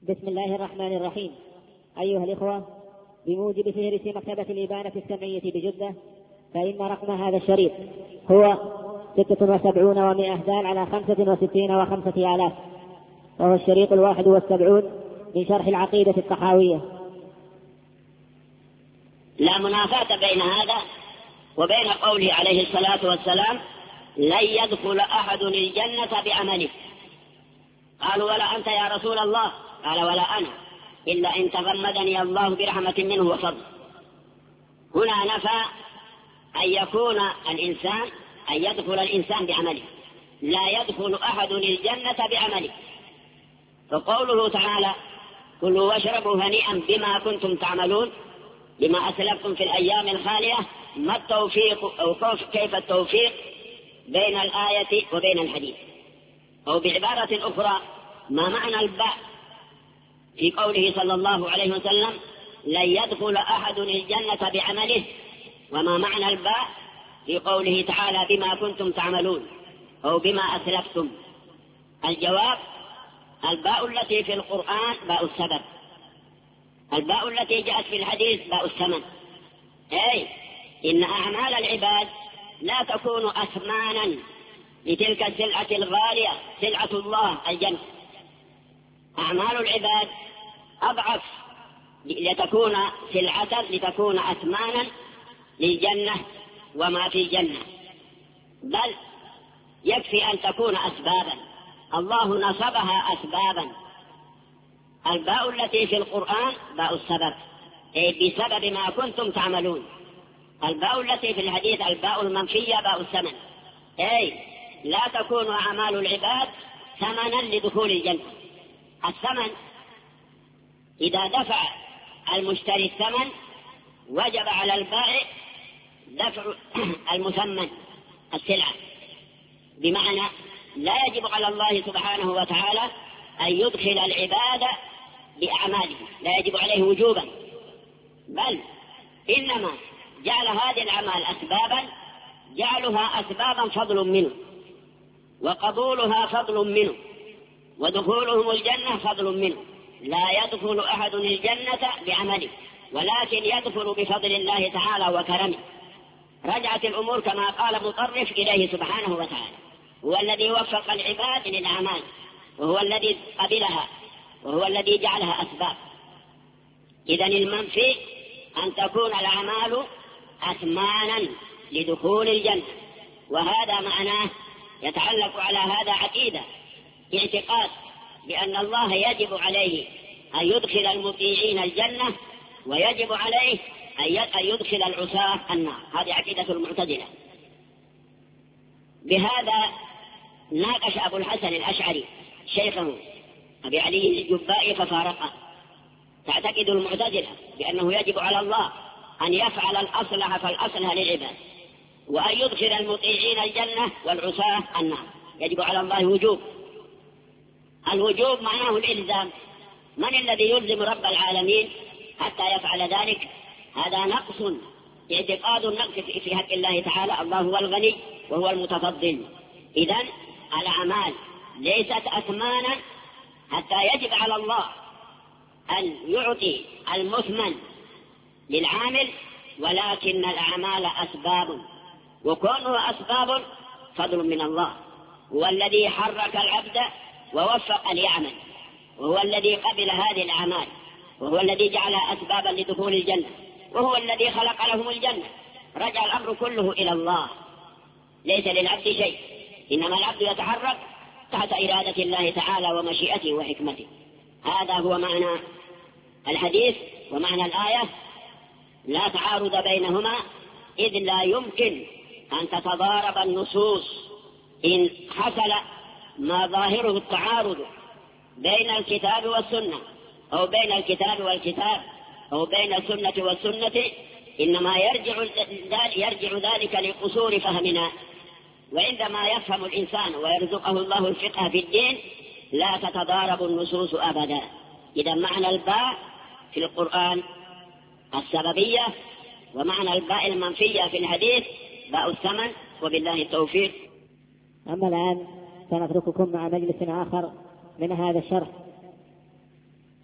بسم الله الرحمن الرحيم. أيها الإخوة، بموجب فهرس مكتبة الإبانة السمعية بجدة، فإن رقم هذا الشريط هو 76 دال على 65 و5 آلاف، وهو الشريط 71 من شرح العقيدة الطحاوية. لا منافاة بين هذا وبين قوله عليه الصلاة والسلام: لن يدخل أحد الجنة بعمله. قالوا: ولا أنت يا رسول الله؟ قال: ولا أنا، إلا إن تغمدني الله برحمة منه وفضل. هنا نفى أن يكون الإنسان، أن يدخل الإنسان بعمله. لا يدخل أحد الجنة بعمله. فقوله تعالى: كلوا واشربوا هنيئا بما كنتم تعملون بما أسلفتم في الأيام الخالية، ما التوفيق أو كيف التوفيق بين الآية وبين الحديث؟ أو بعبارة أخرى، ما معنى الباء في قوله صلى الله عليه وسلم: لن يدخل أحد الجنة بعمله، وما معنى الباء في قوله تعالى: بما كنتم تعملون أو بما أسلفتم؟ الجواب: الباء التي في القرآن باء السبب، الباء التي جاءت في الحديث باء الثمن. أي إن أعمال العباد لا تكون أثمانا لتلك السلعة الغالية، سلعة الله الجنة. أعمال العباد أضعف لتكون سلعة، لتكون أثمانا للجنة وما في الجنة، بل يكفي أن تكون أسبابا. الله نصبها أسبابا. الباء التي في القرآن باء السبب، أي بسبب ما كنتم تعملون. الباء التي في الحديث الباء المنفية باء الثمن، أي لا تكون أعمال العباد ثمنا لدخول الجنة. الثمن إذا دفع المشتري الثمن وجب على البائع دفع المثمن السلعة، بمعنى لا يجب على الله سبحانه وتعالى أن يدخل العباد بأعماله، لا يجب عليه وجوبا، بل إنما جعل هذه الأعمال أسبابا، جعلها أسبابا فضل منه، وقبولها فضل منه، ودخولهم الجنة فضل منه. لا يدخل أحد الجنة بعمله، ولكن يدخل بفضل الله تعالى وكرمه. رجعت الأمور كما قال مطرف إليه سبحانه وتعالى. هو الذي وفق العباد للأعمال، وهو الذي قبلها، وهو الذي جعلها أسباب. إذن المنفي أن تكون الأعمال أثمانا لدخول الجنة، وهذا معناه يتعلق على هذا عقيدة، اعتقاد بأن الله يجب عليه أن يدخل المطيعين الجنة، ويجب عليه أن يدخل العصاة النار. هذه عقيدة المعتزلة. بهذا ناقش أبو الحسن الأشعري شيخه أبي علي الجبائي ففارقه. تعتقد المعتزلة بأنه يجب على الله أن يفعل الأصلح فالأصلح للعباد، وأن يدخل المطيعين الجنة والعصاة النار. يجب على الله وجوب. الوجوب معناه الإلزام. من الذي يلزم رب العالمين حتى يفعل ذلك؟ هذا نقص، اعتقاد النقص في حق الله تعالى. الله هو الغني وهو المتفضل. إذن الأعمال ليست أثمانا حتى يجب على الله أن يعطي المثمن للعامل، ولكن الأعمال أسباب، وكونها أسباب فضل من الله. هو الذي حرك العبد ووفق ليعمل، وهو الذي قبل هذه الأعمال، وهو الذي جعلها أسبابا لدخول الجنة، وهو الذي خلق لهم الجنة. رجع الأمر كله إلى الله، ليس للعبد شيء، إنما العبد يتحرك تحت إرادة الله تعالى ومشيئته وحكمته. هذا هو معنى الحديث ومعنى الآية. لا تعارض بينهما، إذ لا يمكن أن تتضارب النصوص. إن حصل ما ظاهره التعارض بين الكتاب والسنة، أو بين الكتاب والكتاب، أو بين السنة والسنة، إنما يرجع ذلك لقصور فهمنا. وعندما يفهم الإنسان ويرزقه الله الفقه في الدين لا تتضارب النصوص أبدا. إذا معنى الباء في القرآن السببية، ومعنى الباء المنفية في الحديث باء الثمن، وبالله التوفيق. أما الآن سنترككم مع مجلس آخر من هذا الشرح.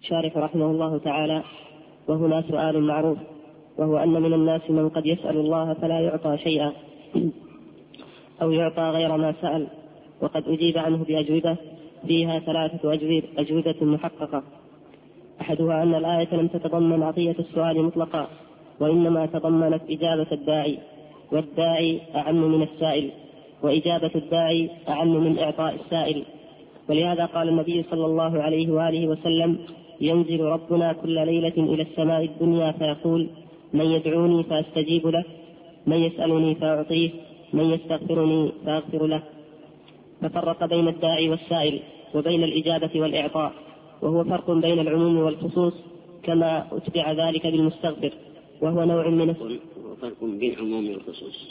شارح رحمه الله تعالى: وهنا سؤال معروف، وهو أن من الناس من قد يسأل الله فلا يعطى شيئا أو يعطى غير ما سأل، وقد أجيب عنه بأجوبة فيها 3 أجوبة محققة. أحدها أن الآية لم تتضمن عطية السؤال مطلقا، وإنما تضمنت إجابة الداعي، والداعي أعم من السائل، وإجابة الداعي أعم من إعطاء السائل. ولهذا قال النبي صلى الله عليه وآله وسلم: ينزل ربنا كل ليلة إلى السماء الدنيا فيقول: من يدعوني فأستجيب له، من يسألني فأعطيه، من يستغفرني فأغفر له. ففرق بين الداعي والسائل وبين الإجابة والإعطاء، وهو فرق بين العموم والخصوص، كما أتبع ذلك بالمستغفر، وهو نوع من فرق بين العموم والخصوص.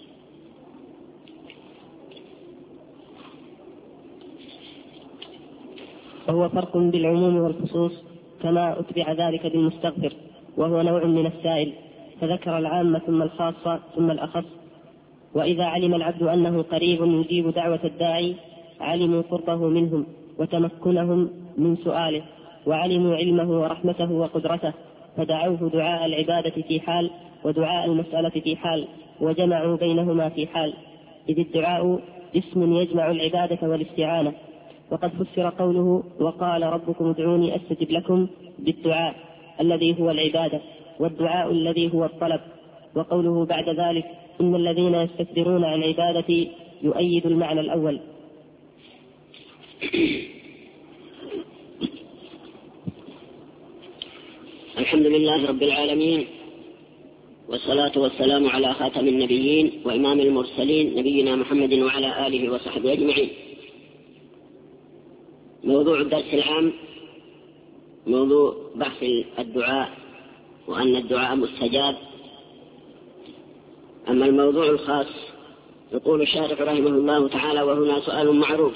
وهو فرق بالعموم والخصوص كما أتبع ذلك بالمستغفر، وهو نوع من السائل، فذكر العام ثم الخاص ثم الأخص. وإذا علم العبد أنه قريب يجيب دعوة الداعي علموا قربه منهم وتمكنهم من سؤاله، وعلموا علمه ورحمته وقدرته، فدعوه دعاء العبادة في حال ودعاء المسألة في حال، وجمعوا بينهما في حال، إذ الدعاء اسم يجمع العبادة والاستعانة. وقد فسر قوله: وقال ربكم ادعوني أستجب لكم بالدعاء الذي هو العبادة، والدعاء الذي هو الطلب. وقوله بعد ذلك: إن الذين يستكبرون عن عبادتي يؤيد المعنى الأول. الحمد لله رب العالمين، والصلاة والسلام على خاتم النبيين وإمام المرسلين نبينا محمد وعلى آله وصحبه أجمعين. موضوع الدرس العام موضوع بحث الدعاء، وأن الدعاء مستجاب. أما الموضوع الخاص يقول الشارح رحمه الله تعالى: وهنا سؤال معروف،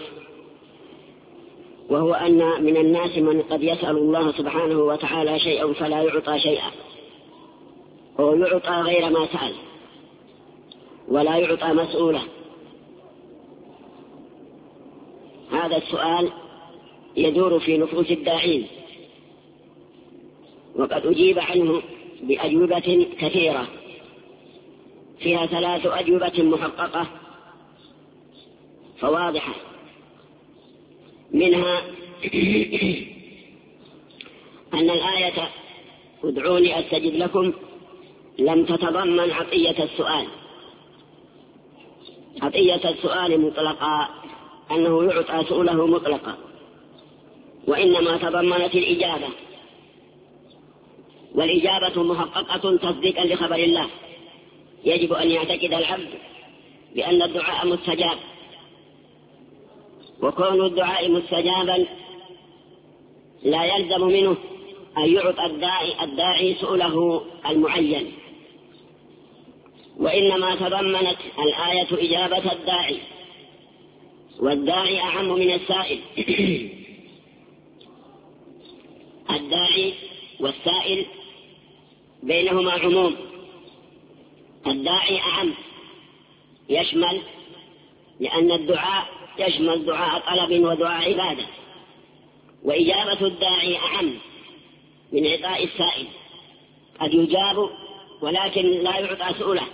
وهو أن من الناس من قد يسأل الله سبحانه وتعالى شيئا فلا يعطى شيئا، أو يعطى غير ما سأل، ولا يعطى مسؤولا. هذا السؤال يدور في نفوس الداعين، وقد أجيب عنه بأجوبة كثيرة فيها 3 أجوبة محققة فواضحة. منها أن الآية ادعوني أستجب لكم لم تتضمن عطية السؤال، عطية السؤال مطلقا، أنه يعطى سؤله مطلقا، وإنما تضمنت الإجابة، والإجابة محققة تصديقا لخبر الله. يجب أن يعتقد العبد بأن الدعاء مستجاب، وكون الدعاء مستجابا لا يلزم منه أن يعطى الداعي سؤله المعين، وإنما تضمنت الآية إجابة الداعي، والداعي أعم من السائل. الداعي والسائل بينهما عموم، الداعي أعم يشمل، لأن الدعاء يشمل دعاء طلب ودعاء عبادة، وإجابة الداعي أعم من إعطاء السائل، قد يجاب ولكن لا يعطى سؤله.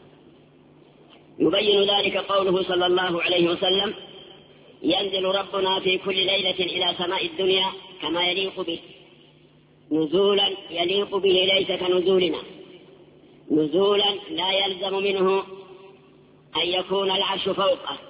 يبين ذلك قوله صلى الله عليه وسلم: ينزل ربنا في كل ليلة إلى سماء الدنيا كما يليق به، نزولا يليق به ليس كنزولنا، نزولا لا يلزم منه أن يكون العرش فوقه.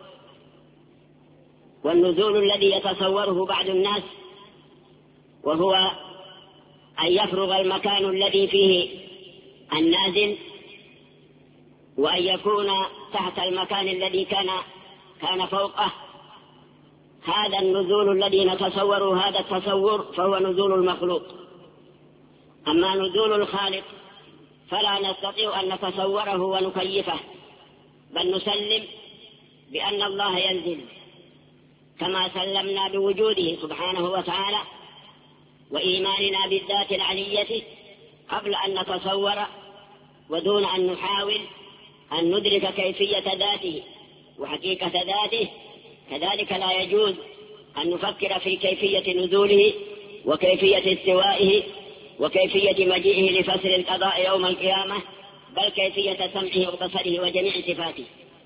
والنزول الذي يتصوره بعض الناس وهو أن يفرغ المكان الذي فيه النازل وأن يكون تحت المكان الذي كان فوقه، هذا النزول الذي نتصوره، هذا التصور فهو نزول المخلوق. أما نزول الخالق فلا نستطيع أن نتصوره ونكيفه، بل نسلم بأن الله ينزل كما سلمنا بوجوده سبحانه وتعالى وإيماننا بالذات العلية قبل أن نتصور ودون أن نحاول أن ندرك كيفية ذاته وحقيقة ذاته. كذلك لا يجوز أن نفكر في كيفية نزوله وكيفية استوائه وكيفية مجيئه لفصل القضاء يوم القيامة، بل كيفية سمعه وبصره وجميع صفاته.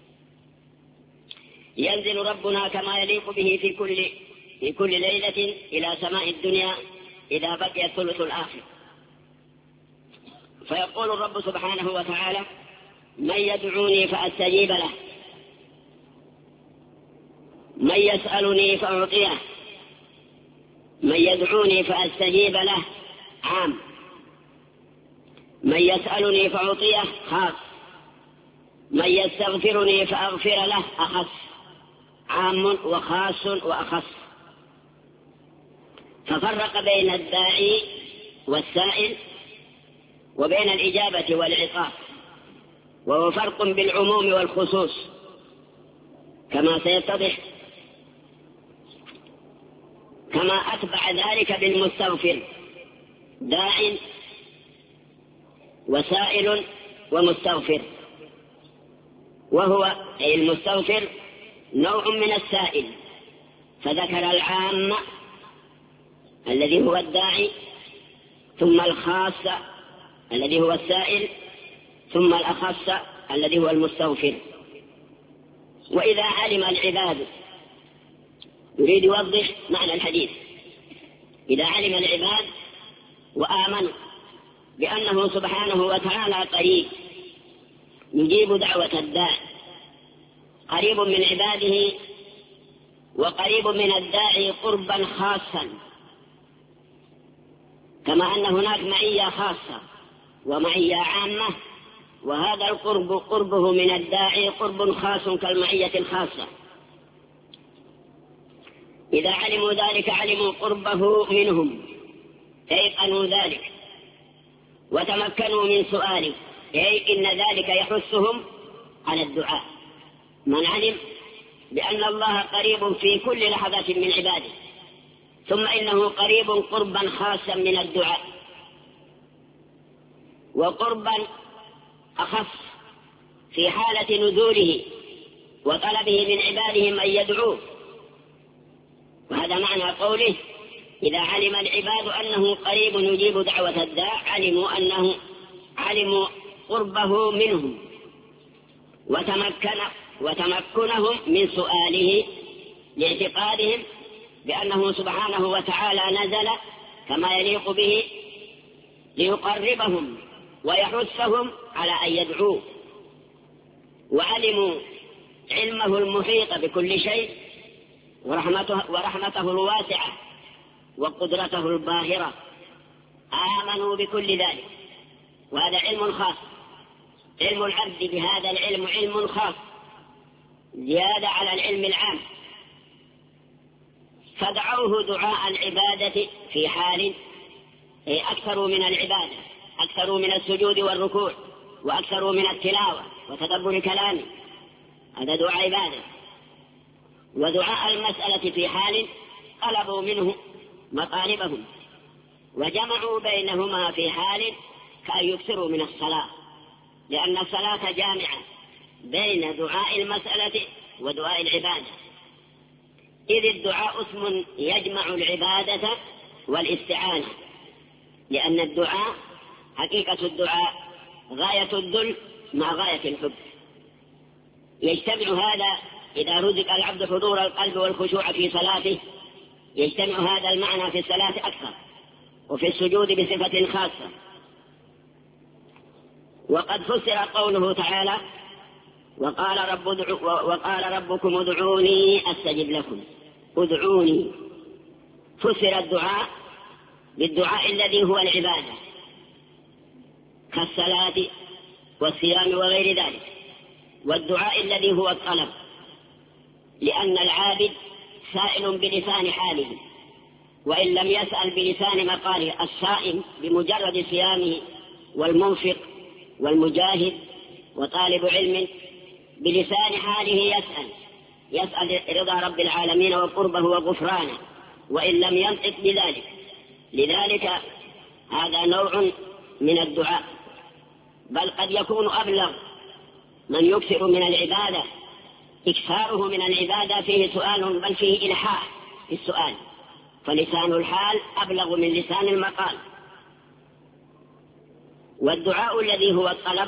ينزل ربنا كما يليق به في كل ليلة إلى سماء الدنيا إذا بقي الثلث الآخر، فيقول الرب سبحانه وتعالى: من يدعوني فأستجيب له، من يسألني فأعطيه، من يدعوني فأستجيب له عام، من يسألني فأعطيه خاص، من يستغفرني فأغفر له أخص، عام وخاص وأخص. ففرق بين الداعي والسائل وبين الإجابة والعطاء، وهو فرق بالعموم والخصوص كما سيتضح، كما أتبع ذلك بالمستغفر: داع وسائل ومستغفر. وهو أي المستغفر نوع من السائل، فذكر العام الذي هو الداعي، ثم الخاص الذي هو السائل، ثم الأخص الذي هو المستغفر. وإذا علم العباد، يريد يوضح معنى الحديث، إذا علم العباد وآمنوا بأنه سبحانه وتعالى قريب يجيب دعوة الداع، قريب من عباده وقريب من الداعي قربا خاصا، كما أن هناك معية خاصة ومعية عامة، وهذا القرب قربه من الداعي قرب خاص كالمعية الخاصة. إذا علموا ذلك علموا قربه منهم، أيقنوا ذلك وتمكنوا من سؤاله، أي إن ذلك يحثهم على الدعاء. من علم بأن الله قريب في كل لحظة من عباده، ثم إنه قريب قربا خاصا من الدعاء، وقربا أخص في حالة نزوله وطلبه من عباده من يدعوه. وهذا معنى قوله: إذا علم العباد أنه قريب يجيب دعوة الداع علموا قربه منهم وتمكنهم من سؤاله، لاعتقادهم بأنه سبحانه وتعالى نزل كما يليق به ليقربهم ويحثهم على أن يدعوه. وعلموا علمه المحيط بكل شيء ورحمته الواسعة وقدرته الباهرة، آمنوا بكل ذلك. وهذا علم خاص، علم العبد بهذا العلم علم خاص زيادة على العلم العام. فدعوه دعاء العبادة في حال أكثروا من العبادة، أكثروا من السجود والركوع، وأكثروا من التلاوة وتدبر كلامه، هذا دعاء عبادة. ودعاء المسألة في حال طلبوا منه مطالبهم، وجمعوا بينهما في حال كأن يكثروا من الصلاة، لأن الصلاة جامعة بين دعاء المسألة ودعاء العبادة، إذ الدعاء اسم يجمع العبادة والاستعانة، لأن الدعاء حقيقة الدعاء غاية الذل مع غاية الحب. يجتمع هذا إذا رزق العبد حضور القلب والخشوع في صلاته، يجتمع هذا المعنى في الصلاة أكثر، وفي السجود بصفة خاصة. وقد فسر قوله تعالى: وقال ربكم ادعوني أستجب لكم. ادعوني فسر الدعاء بالدعاء الذي هو العبادة كالصلاة والصيام وغير ذلك، والدعاء الذي هو الطلب، لأن العابد سائل بلسان حاله، وإن لم يسأل بلسان مقاله. الصائم بمجرد صيامه، والمنفق والمجاهد وطالب علم بلسان حاله يسأل رضا رب العالمين وقربه وغفرانه، وإن لم ينطق بذلك. لذلك هذا نوع من الدعاء، بل قد يكون أبلغ من يكثر من العبادة، إكثاره من العبادة فيه سؤال، بل فيه إلحاح في السؤال، فلسان الحال أبلغ من لسان المقال. والدعاء الذي هو الطلب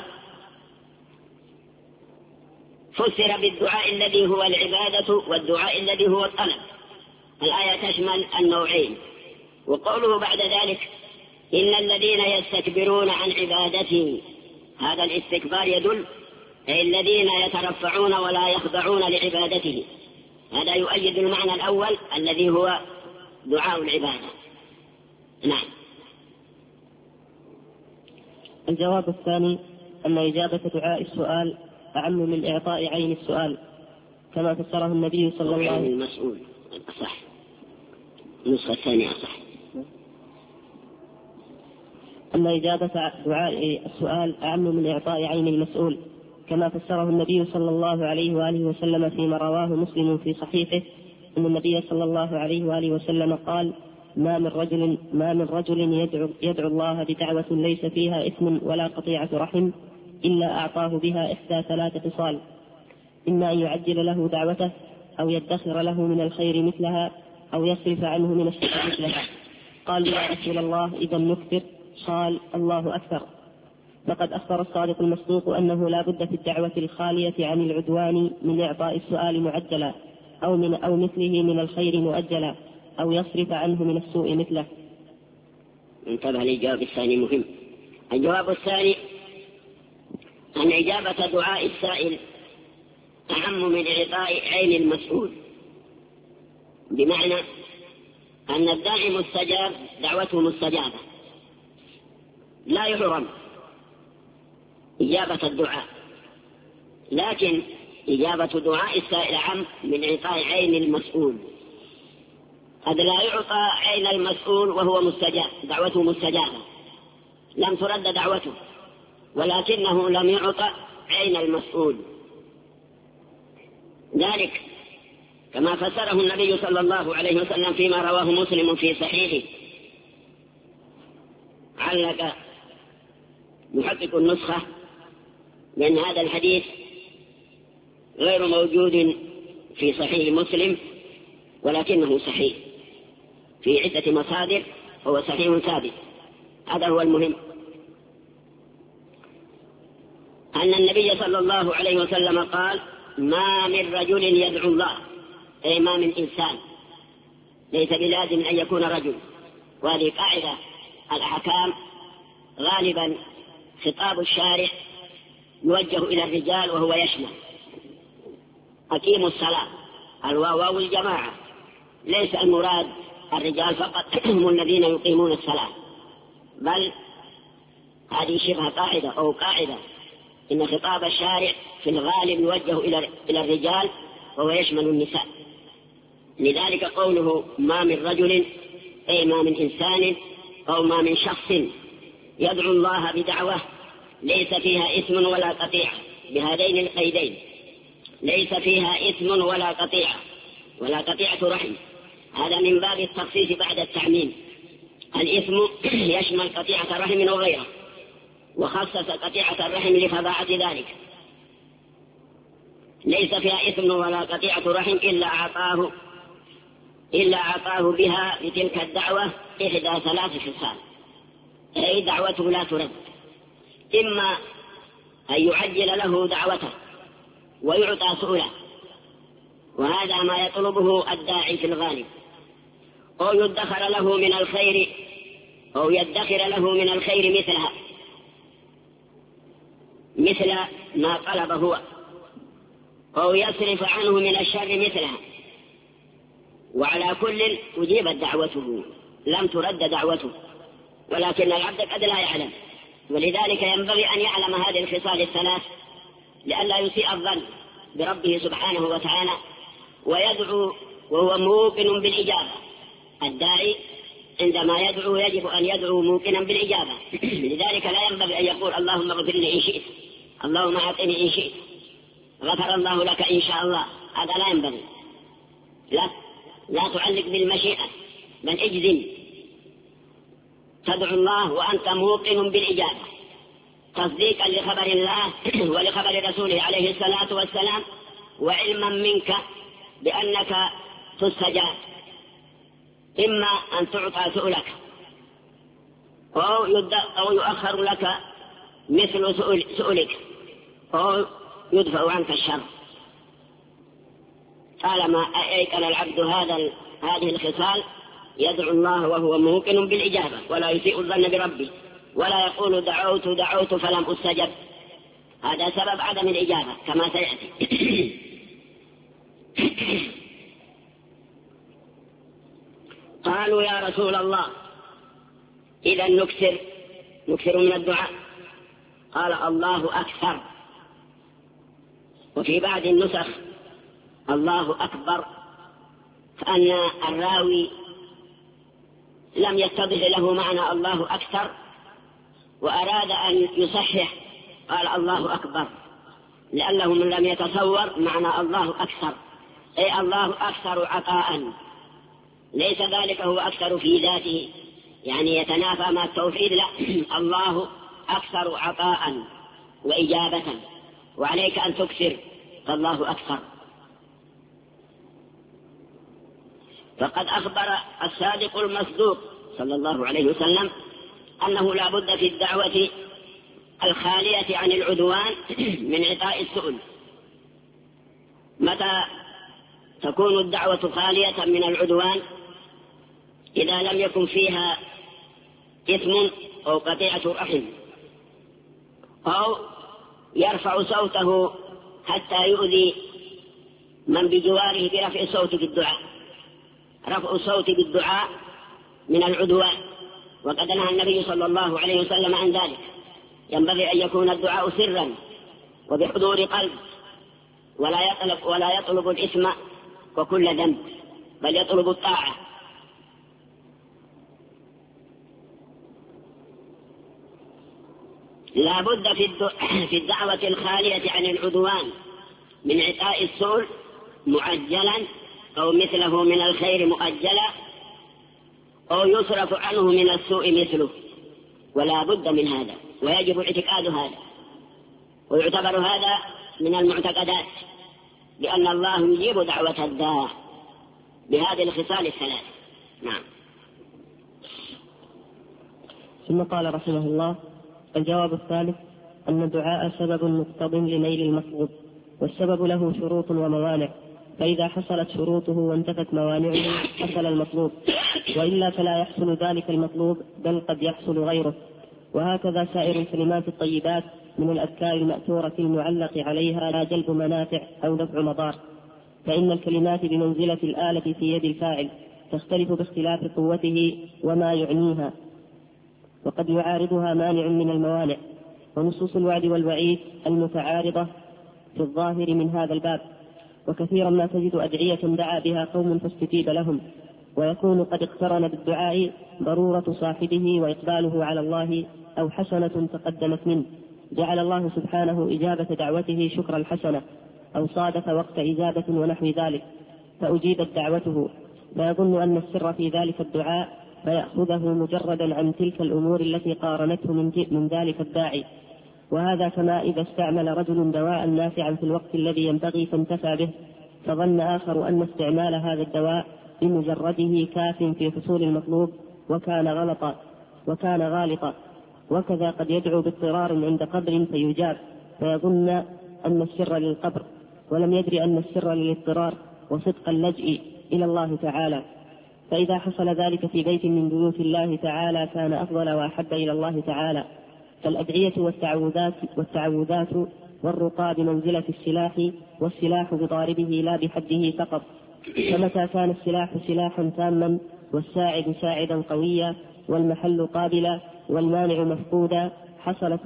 فسر بالدعاء الذي هو العبادة والدعاء الذي هو الطلب. الآية تشمل النوعين. وقوله بعد ذلك إن الذين يستكبرون عن عبادتي، هذا الاستكبار يدل أي الذين يترفعون ولا يخضعون لعبادته. هذا يؤيد المعنى الأول الذي هو دعاء العبادة. نعم. الجواب الثاني أن إجابة دعاء السؤال أعم من إعطاء عين السؤال، كما فسره النبي صلى الله عليه وسلم. المسؤول صح، النسخة الثانية صح. أن إجابة دعاء السؤال أعم من إعطاء عين المسؤول، كما فسره النبي صلى الله عليه وآله وسلم فيما رواه مسلم في صحيحه أن النبي صلى الله عليه وآله وسلم قال: ما من رجل يدعو الله بدعوة ليس فيها إثم ولا قطيعة رحم إلا أعطاه بها إحدى 3 خصال: إما أن يعجل له دعوته، أو يدخر له من الخير مثلها، أو يصرف عنه من الشر مثلها. قال: يا رسول الله إذا نكثر؟ قال: الله أكثر. فقد أخبر الصادق المصدوق أنه لا بد في الدعوة الخالية عن العدوان من إعطاء السؤال معجلا، أو مثله من الخير مؤجلا، أو يصرف عنه من السوء مثله. انتبه للجواب الثاني مهم. الجواب الثاني أن إجابة دعاء السائل أهم من إعطاء عين المسؤول، بمعنى أن الداعي مستجاب، دعوته مستجابة، لا يحرم إجابة الدعاء، لكن إجابة دعاء السائل أعم من إعطاء عين المسؤول. قد لا يعطى عين المسؤول وهو مستجاب، دعوته مستجابة، لم ترد دعوته، ولكنه لم يعطى عين المسؤول. ذلك كما فسره النبي صلى الله عليه وسلم فيما رواه مسلم في صحيحه. علق محقق النسخة لأن هذا الحديث غير موجود في صحيح مسلم، ولكنه صحيح في عدة مصادر، هو صحيح ثابت. هذا هو المهم، أن النبي صلى الله عليه وسلم قال: ما من رجل يدعو الله، أي ما من إنسان، ليس بلازم أن يكون رجل. وهذه قاعدة الأحكام غالبا خطاب الشارع يوجه إلى الرجال وهو يشمل أقيموا الصلاة، الواو الجماعة، ليس المراد الرجال فقط هم الذين يقيمون الصلاة، بل هذه شبه قاعدة أو قاعدة إن خطاب الشارع في الغالب يوجه إلى الرجال وهو يشمل النساء. لذلك قوله ما من رجل أي ما من إنسان أو ما من شخص يدعو الله بدعوة ليس فيها إثم ولا قطيعة، بهذين القيدين، ليس فيها إثم ولا قطيعة، ولا قطيعة رحم. هذا من باب التخصيص بعد التعميم. الإثم يشمل قطيعة رحم وغيره، وخصص قطيعة الرحم لفظاعة ذلك. ليس فيها إثم ولا قطيعة رحم إلا أعطاه بها بتلك الدعوة إحدى 3 خصال، أي دعوته لا ترد: إما أن يعجل له دعوته ويعطى سؤله، وهذا ما يطلبه الداعي في الغالب، أو يدخر له من الخير مثلها، مثل ما طلب هو، أو يصرف عنه من الشر مثلها. وعلى كل أجيبت دعوته، لم ترد دعوته، ولكن العبد قد لا يعلم، ولذلك ينبغي أن يعلم هذه الخصال 3 لئلا يسيء الظن بربه سبحانه وتعالى ويدعو وهو موقن بالإجابة. الداعي عندما يدعو يجب أن يدعو موقنا بالإجابة. لذلك لا ينبغي أن يقول اللهم اغفر لي إن شئت، اللهم أعطني إن شئت، غفر الله لك إن شاء الله. هذا لا ينبغي، لا تعلق بالمشيئة، بل اجزم، تدعو الله وأنت موقن بالإجابة تصديقا لخبر الله ولخبر رسوله عليه الصلاة والسلام، وعلما منك بأنك تستجاب. إما أن تعطى سؤلك أو يؤخر لك مثل سؤلك أو يدفع عنك الشر. طالما أيقن العبد هذه الخصال يدعو الله وهو موقن بالإجابة ولا يسيء الظن بربه ولا يقول دعوت فلم أستجب. هذا سبب عدم الإجابة كما سيأتي. قالوا يا رسول الله إذا نكثر من الدعاء. قال الله أكثر. وفي بعض النسخ الله أكبر، فأن الراوي لم يتضح له معنى الله أكثر وأراد أن يصحح قال الله أكبر، لأنه من لم يتصور معنى الله أكثر، أي الله أكثر عطاء، ليس ذلك هو أكثر في ذاته يعني يتنافى مع التوحيد، لا، الله أكثر عطاء وإجابة وعليك أن تكثر، فالله أكثر. فقد أخبر الصادق المصدوق صلى الله عليه وسلم أنه لا بد في الدعوة الخالية عن العدوان من عطاء السؤل. متى تكون الدعوة خالية من العدوان؟ إذا لم يكن فيها إثم أو قطيعة رحم أو يرفع صوته حتى يؤذي من بجواره برفع الصوت بالدعاء. رفع الصوت بالدعاء من العدوان، وقد نهى النبي صلى الله عليه وسلم عن ذلك. ينبغي أن يكون الدعاء سرا وبحضور قلب، ولا يطلب الإثم وكل ذنب، بل يطلب الطاعة. لا بد في الدعوة الخالية عن العدوان من عطاء السؤل معجلا أو مثله من الخير مؤجلا أو يصرف عنه من السوء مثله، ولا بد من هذا، ويجب اعتقاد هذا، ويعتبر هذا من المعتقدات، لأن الله يجيب دعوة الداع بهذه الخصال الثلاث. نعم. ثم قال رحمه الله: الجواب الثالث أن الدعاء سبب مقتض لنيل المطلوب، والسبب له شروط وموانع، فإذا حصلت شروطه وانتفت موانعه حصل المطلوب، وإلا فلا يحصل ذلك المطلوب، بل قد يحصل غيره. وهكذا سائر الكلمات الطيبات من الأذكار المأثورة المعلق عليها لا جلب منافع أو دفع مضار، فإن الكلمات بمنزلة الآلة في يد الفاعل، تختلف باختلاف قوته وما يعنيها، وقد يعارضها مانع من الموانع. ونصوص الوعد والوعيد المتعارضة في الظاهر من هذا الباب، وكثيرا ما تجد أدعية دعا بها قوم فاستجيب لهم، ويكون قد اقترن بالدعاء ضرورة صاحبه وإقباله على الله أو حسنة تقدمت منه، جعل الله سبحانه إجابة دعوته شكر الحسنة، أو صادف وقت إجابة ونحو ذلك فأجيبت دعوته، فيظن أن السر في ذلك الدعاء فيأخذه مجردا عن تلك الأمور التي قارنته من ذلك الداعي. وهذا كما إذا استعمل رجل دواء نافعا في الوقت الذي ينبغي فانتفع به، فظن آخر أن استعمال هذا الدواء بمجرده كاف في حصول المطلوب وكان غالطا. وكذا قد يدعو باضطرار عند قبر فيجاب، فيظن أن السر للقبر، ولم يدري أن السر للاضطرار وصدق اللجئ إلى الله تعالى. فإذا حصل ذلك في بيت من بيوت الله تعالى كان أفضل وأحب إلى الله تعالى. فالأدعية والتعوذات والرقى بمنزلة السلاح، والسلاح بضاربه لا بحده فقط. فمتى كان السلاح سلاحا تاما والساعد ساعدا قويا والمحل قابلا والمانع مفقودا حصلت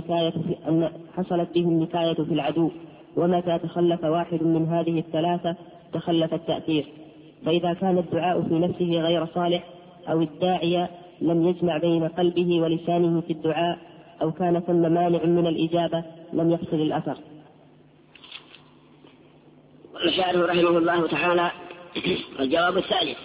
به النكاية في العدو. ومتى تخلف واحد من هذه الثلاثة تخلف التأثير. فإذا كان الدعاء في نفسه غير صالح، أو الداعية لم يجمع بين قلبه ولسانه في الدعاء، أو كان ثم مانع من الإجابة، لم يحصل الأثر. الشارح رحمه الله تعالى: الجواب الثالث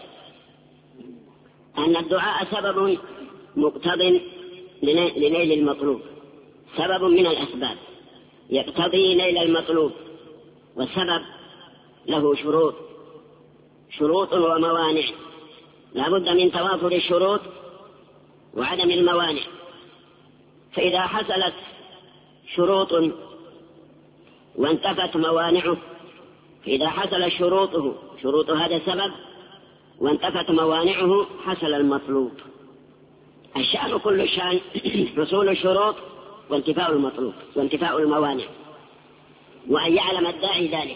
أن الدعاء سبب مقتض لنيل المطلوب، سبب من الأسباب يقتضي نيل المطلوب، والسبب له شروط وموانع، لا بد من توافر الشروط وعدم الموانع. فإذا حصلت شروط وانتفت موانعه، فإذا حصل شروط هذا السبب وانتفت موانعه حصل المطلوب. الشأن كل الشأن حصول الشروط وانتفاء المطلوب وانتفاء الموانع، وأن يعلم الداعي ذلك.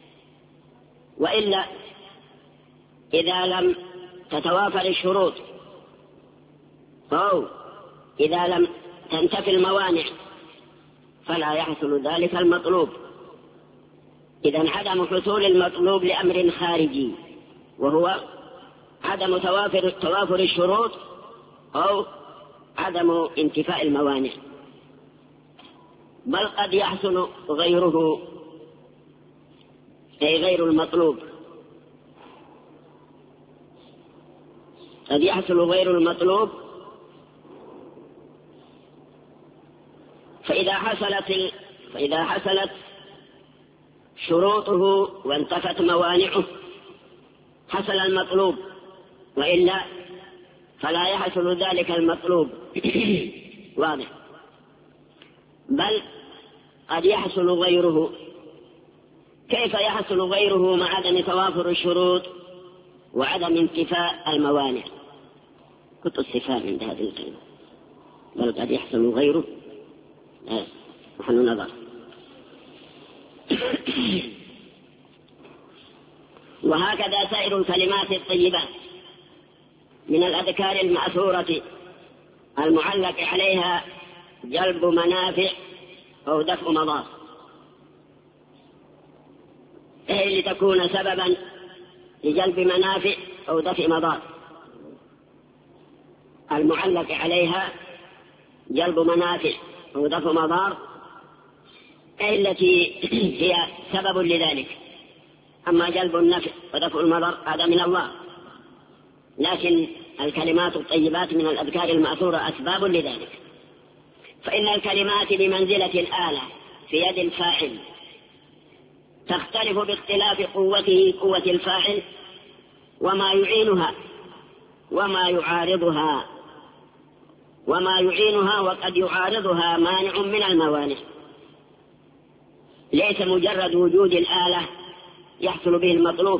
وإلا إذا لم تتوافر الشروط أو إذا لم تنتفي الموانع فلا يحصل ذلك المطلوب. إذن عدم حصول المطلوب لأمر خارجي، وهو عدم توافر الشروط أو عدم انتفاء الموانع. بل قد يحصل غيره، أي غير المطلوب، قد يحصل غير المطلوب. فإذا حصلت شروطه وانتفت موانعه حصل المطلوب، وإلا فلا يحصل ذلك المطلوب. واضح. بل قد يحصل غيره. كيف يحصل غيره مع عدم توافر الشروط وعدم انتفاء الموانع؟ كنت الصفات عند هذه الكلمة. بل قد يحصل غيره محل نظر. وهكذا سائر الكلمات الطيبات من الأذكار المأثورة المعلق عليها جلب منافع أو دفع مضار، أي لتكون سببا لجلب منافع أو دفع مضار. المعلق عليها جلب منافع أو دفع مضار أي التي هي سبب لذلك. أما جلب النفع ودفع المضر هذا من الله، لكن الكلمات الطيبات من الأذكار المأثورة أسباب لذلك. فإن الكلمات بمنزلة الآلة في يد الفاعل، تختلف باختلاف قوة الفاعل وما يعينها وما يعينها وقد يعارضها مانع من الموانع. ليس مجرد وجود الآلة يحصل به المطلوب.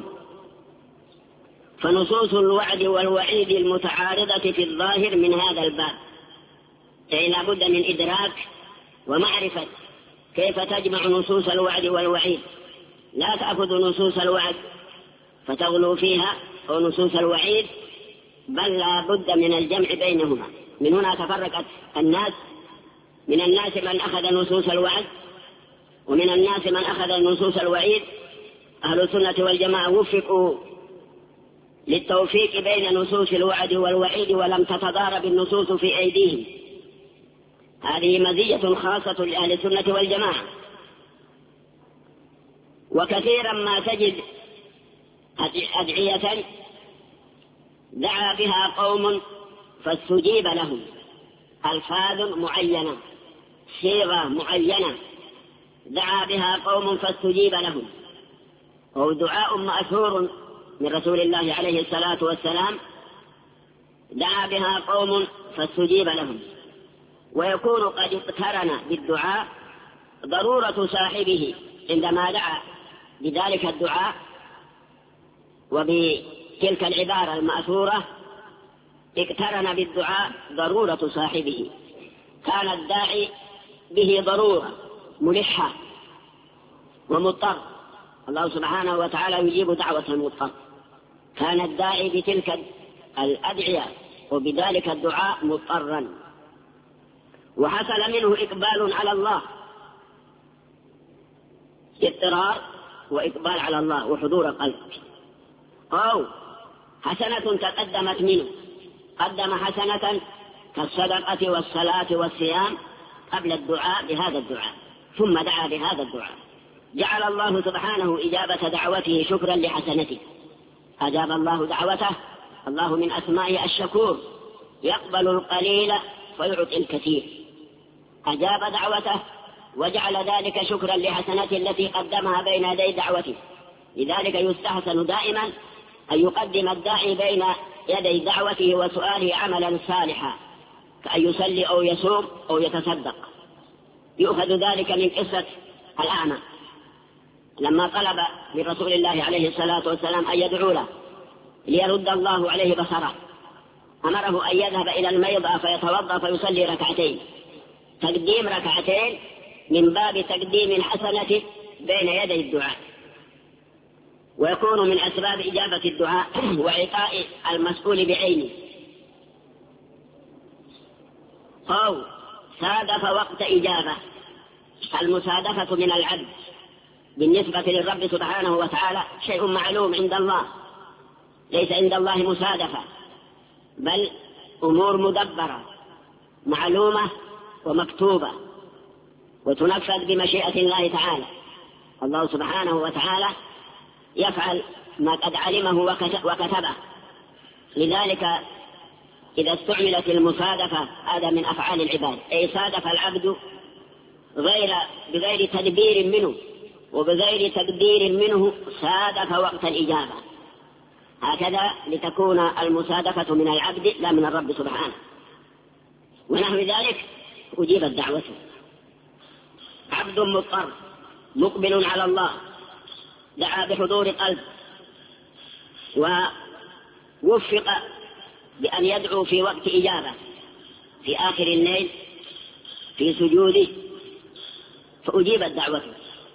فنصوص الوعد والوعيد المتعارضة في الظاهر من هذا الباب، أي لا بد من إدراك ومعرفة كيف تجمع نصوص الوعد والوعيد. لا تأخذ نصوص الوعد فتغلو فيها أو نصوص الوعيد، بل لا بد من الجمع بينهما. من هنا تفرقت الناس، من الناس من أخذ نصوص الوعد ومن الناس من أخذ نصوص الوعيد. أهل السنة والجماعة وفقوا للتوفيق بين نصوص الوعد والوعيد ولم تتضارب النصوص في أيديهم. هذه مزية خاصة لأهل السنة والجماعة. وكثيرا ما تجد أدعية دعا بها قوم فاستجيب لهم، ألفاظ معينة، صيغة معينة دعا بها قوم فاستجيب لهم، أو دعاء مأثور من رسول الله عليه الصلاة والسلام دعا بها قوم فاستجيب لهم. ويكون قد اقترن بالدعاء ضرورة صاحبه عندما دعا بذلك الدعاء وبتلك العبارة المأثورة، اقترن بالدعاء ضرورة صاحبه. كان الداعي به ضرورة ملحة ومضطر، الله سبحانه وتعالى يجيب دعوة المضطر. كان الداعي بتلك الأدعية وبذلك الدعاء مضطرا، وحصل منه إقبال على الله، اضطرار وإقبال على الله وحضور قلب. أو حسنة تقدمت منه، قدم حسنة كالصدقة والصلاة والصيام قبل الدعاء بهذا الدعاء، ثم دعا بهذا الدعاء، جعل الله سبحانه إجابة دعوته شكرا لحسنته. أجاب الله دعوته. الله من أسمائه الشكور، يقبل القليل ويعطي الكثير. أجاب دعوته وجعل ذلك شكرا لحسنته التي قدمها بين يدي دعوته. لذلك يستحسن دائما أن يقدم الداعي بين يدي دعوته وسؤاله عملا صالحا كأن يصلي أو يصوم أو يتصدق. يؤخذ ذلك من قصة الأعمى لما طلب من رسول الله عليه الصلاة والسلام أن يدعو له ليرد الله عليه بصره، أمره أن يذهب إلى الميضة فيتوضأ فيصلي ركعتين، تقديم ركعتين من باب تقديم الحسنة بين يدي الدعاء، ويكون من أسباب إجابة الدعاء وعطاء المسؤول بعينه. أو صادف وقت إجابة. المصادفة من العبد بالنسبة للرب سبحانه وتعالى شيء معلوم عند الله، ليس عند الله مصادفة، بل أمور مدبرة معلومة ومكتوبة وتنفذ بمشيئة الله تعالى. الله سبحانه وتعالى يفعل ما قد علمه وكتبه. لذلك إذا استعملت المصادفة هذا من أفعال العباد، أي صادف العبد بغير تدبير منه وبغير تقدير منه، صادف وقت الإجابة. هكذا لتكون المصادفة من العبد لا من الرب سبحانه. ونحو ذلك أجيبت دعوته. عبد مضطر مقبل على الله دعا بحضور قلب ووفق بأن يدعو في وقت إجابة في آخر الليل في سجوده، فأجيبت دعوته.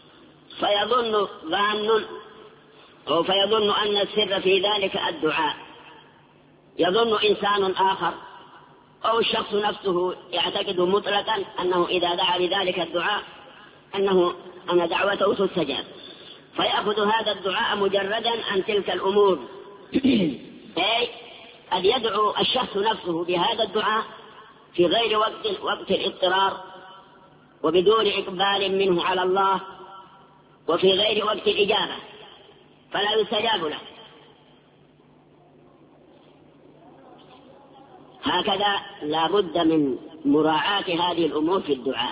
فيظن أن السر في ذلك الدعاء. يظن إنسان آخر أو الشخص نفسه يعتقد مطلقا أنه إذا دعا بذلك الدعاء أن دعوته تستجاب، فيأخذ هذا الدعاء مجردا عن تلك الأمور. أي أن يدعو الشخص نفسه بهذا الدعاء في غير وقت الاضطرار وبدون إقبال منه على الله وفي غير وقت الإجابة، فلا يستجاب له. هكذا لا بد من مراعاة هذه الأمور في الدعاء.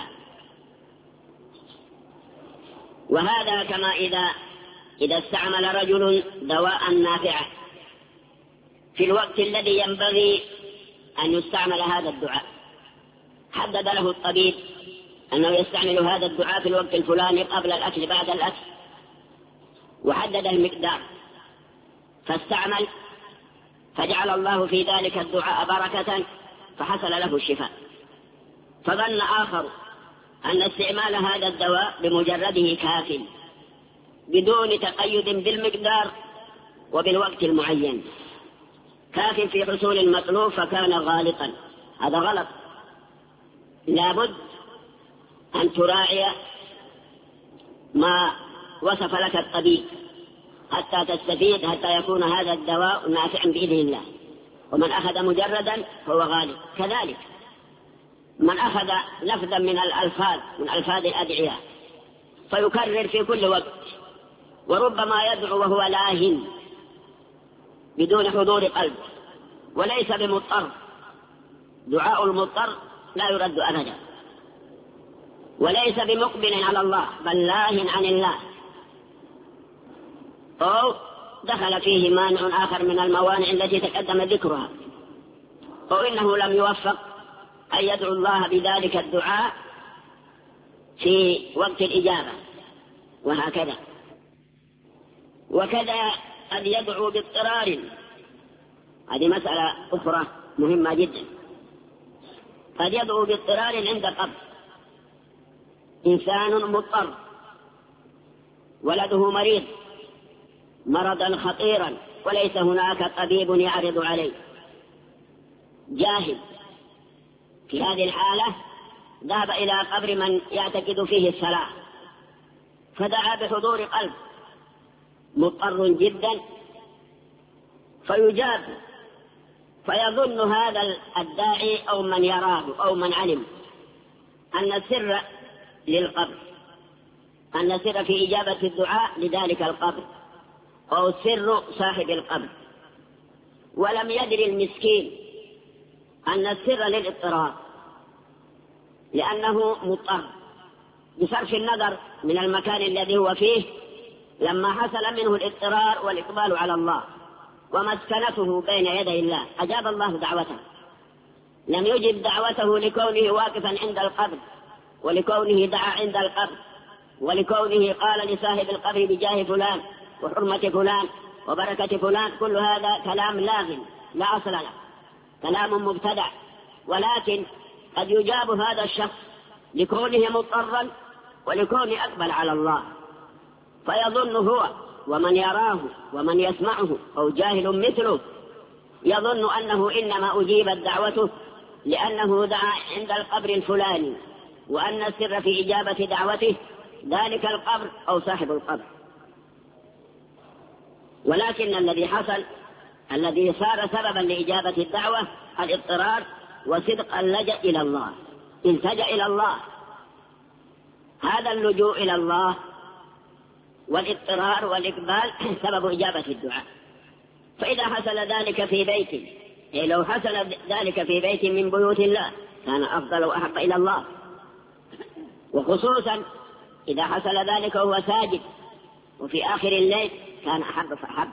وهذا كما إذا استعمل رجل دواء نافعا في الوقت الذي ينبغي أن يستعمل هذا الدعاء، حدد له الطبيب أنه يستعمل هذا الدعاء في الوقت الفلاني قبل الأكل بعد الأكل، وحدد المقدار فاستعمل، فجعل الله في ذلك الدعاء بركة فحصل له الشفاء. فظن آخر أن استعمال هذا الدواء بمجرده كاف بدون تقيد بالمقدار وبالوقت المعين، كاف في حصول المطلوب، فكان غالطا. هذا غلط. لابد أن تراعي ما وصف لك الطبيب حتى تستفيد، حتى يكون هذا الدواء نافعا بإذن الله. ومن أخذ مجردا فهو غالب. كذلك من أخذ لفظا من الألفاظ من ألفاظ الأدعية فيكرر في كل وقت، وربما يدعو وهو لاهٍ بدون حضور قلب وليس بمضطر. دعاء المضطر لا يرد أبدا، وليس بمقبل على الله بل لاه عن الله، أو دخل فيه مانع آخر من الموانع التي تقدم ذكرها، أو إنه لم يوفق أن يدعو الله بذلك الدعاء في وقت الإجابة، وهكذا. وكذا قد يدعو باضطرار. هذه مسألة أخرى مهمة جدا. قد يدعو باضطرار عند قبض إنسان مضطر، ولده مريض مرضا خطيرا وليس هناك طبيب يعرض عليه، جاهل. في هذه الحالة ذهب إلى قبر من يعتقد فيه الصلاة فدعا بحضور قلب، مضطر جدا، فيجاب. فيظن هذا الداعي أو من يراه أو من علم أن السر للقبر، أن السر في إجابة الدعاء لذلك القبر أو سر صاحب القبر، ولم يدري المسكين أن السر للاضطرار، لأنه مضطر بصرف النظر من المكان الذي هو فيه لما حصل منه الاضطرار والإقبال على الله، ومسكنته بين يدي الله، أجاب الله دعوته. لم يجب دعوته لكونه واقفا عند القبر، ولكونه دعا عند القبر، ولكونه قال لصاحب القبر بجاه فلان وحرمة فلان وبركة فلان. كل هذا كلام لاغ لا أصل له، كلام مبتدع. ولكن قد يجاب هذا الشخص لكونه مضطرا ولكونه أقبل على الله، فيظن هو ومن يراه ومن يسمعه أو جاهل مثله يظن أنه إنما أجيبت دعوته لأنه دعا عند القبر الفلاني، وأن السر في إجابة دعوته ذلك القبر أو صاحب القبر. ولكن الذي حصل، الذي صار سببا لإجابة الدعوة، الاضطرار وصدق اللجأ إلى الله. التجأ إلى الله، هذا اللجوء إلى الله والاضطرار والإقبال سبب إجابة الدعاء. فإذا حصل ذلك في بيت، لو حصل ذلك في بيت من بيوت الله كان أفضل وأحب إلى الله، وخصوصا إذا حصل ذلك وهو ساجد وفي آخر الليل كان أحب فأحب.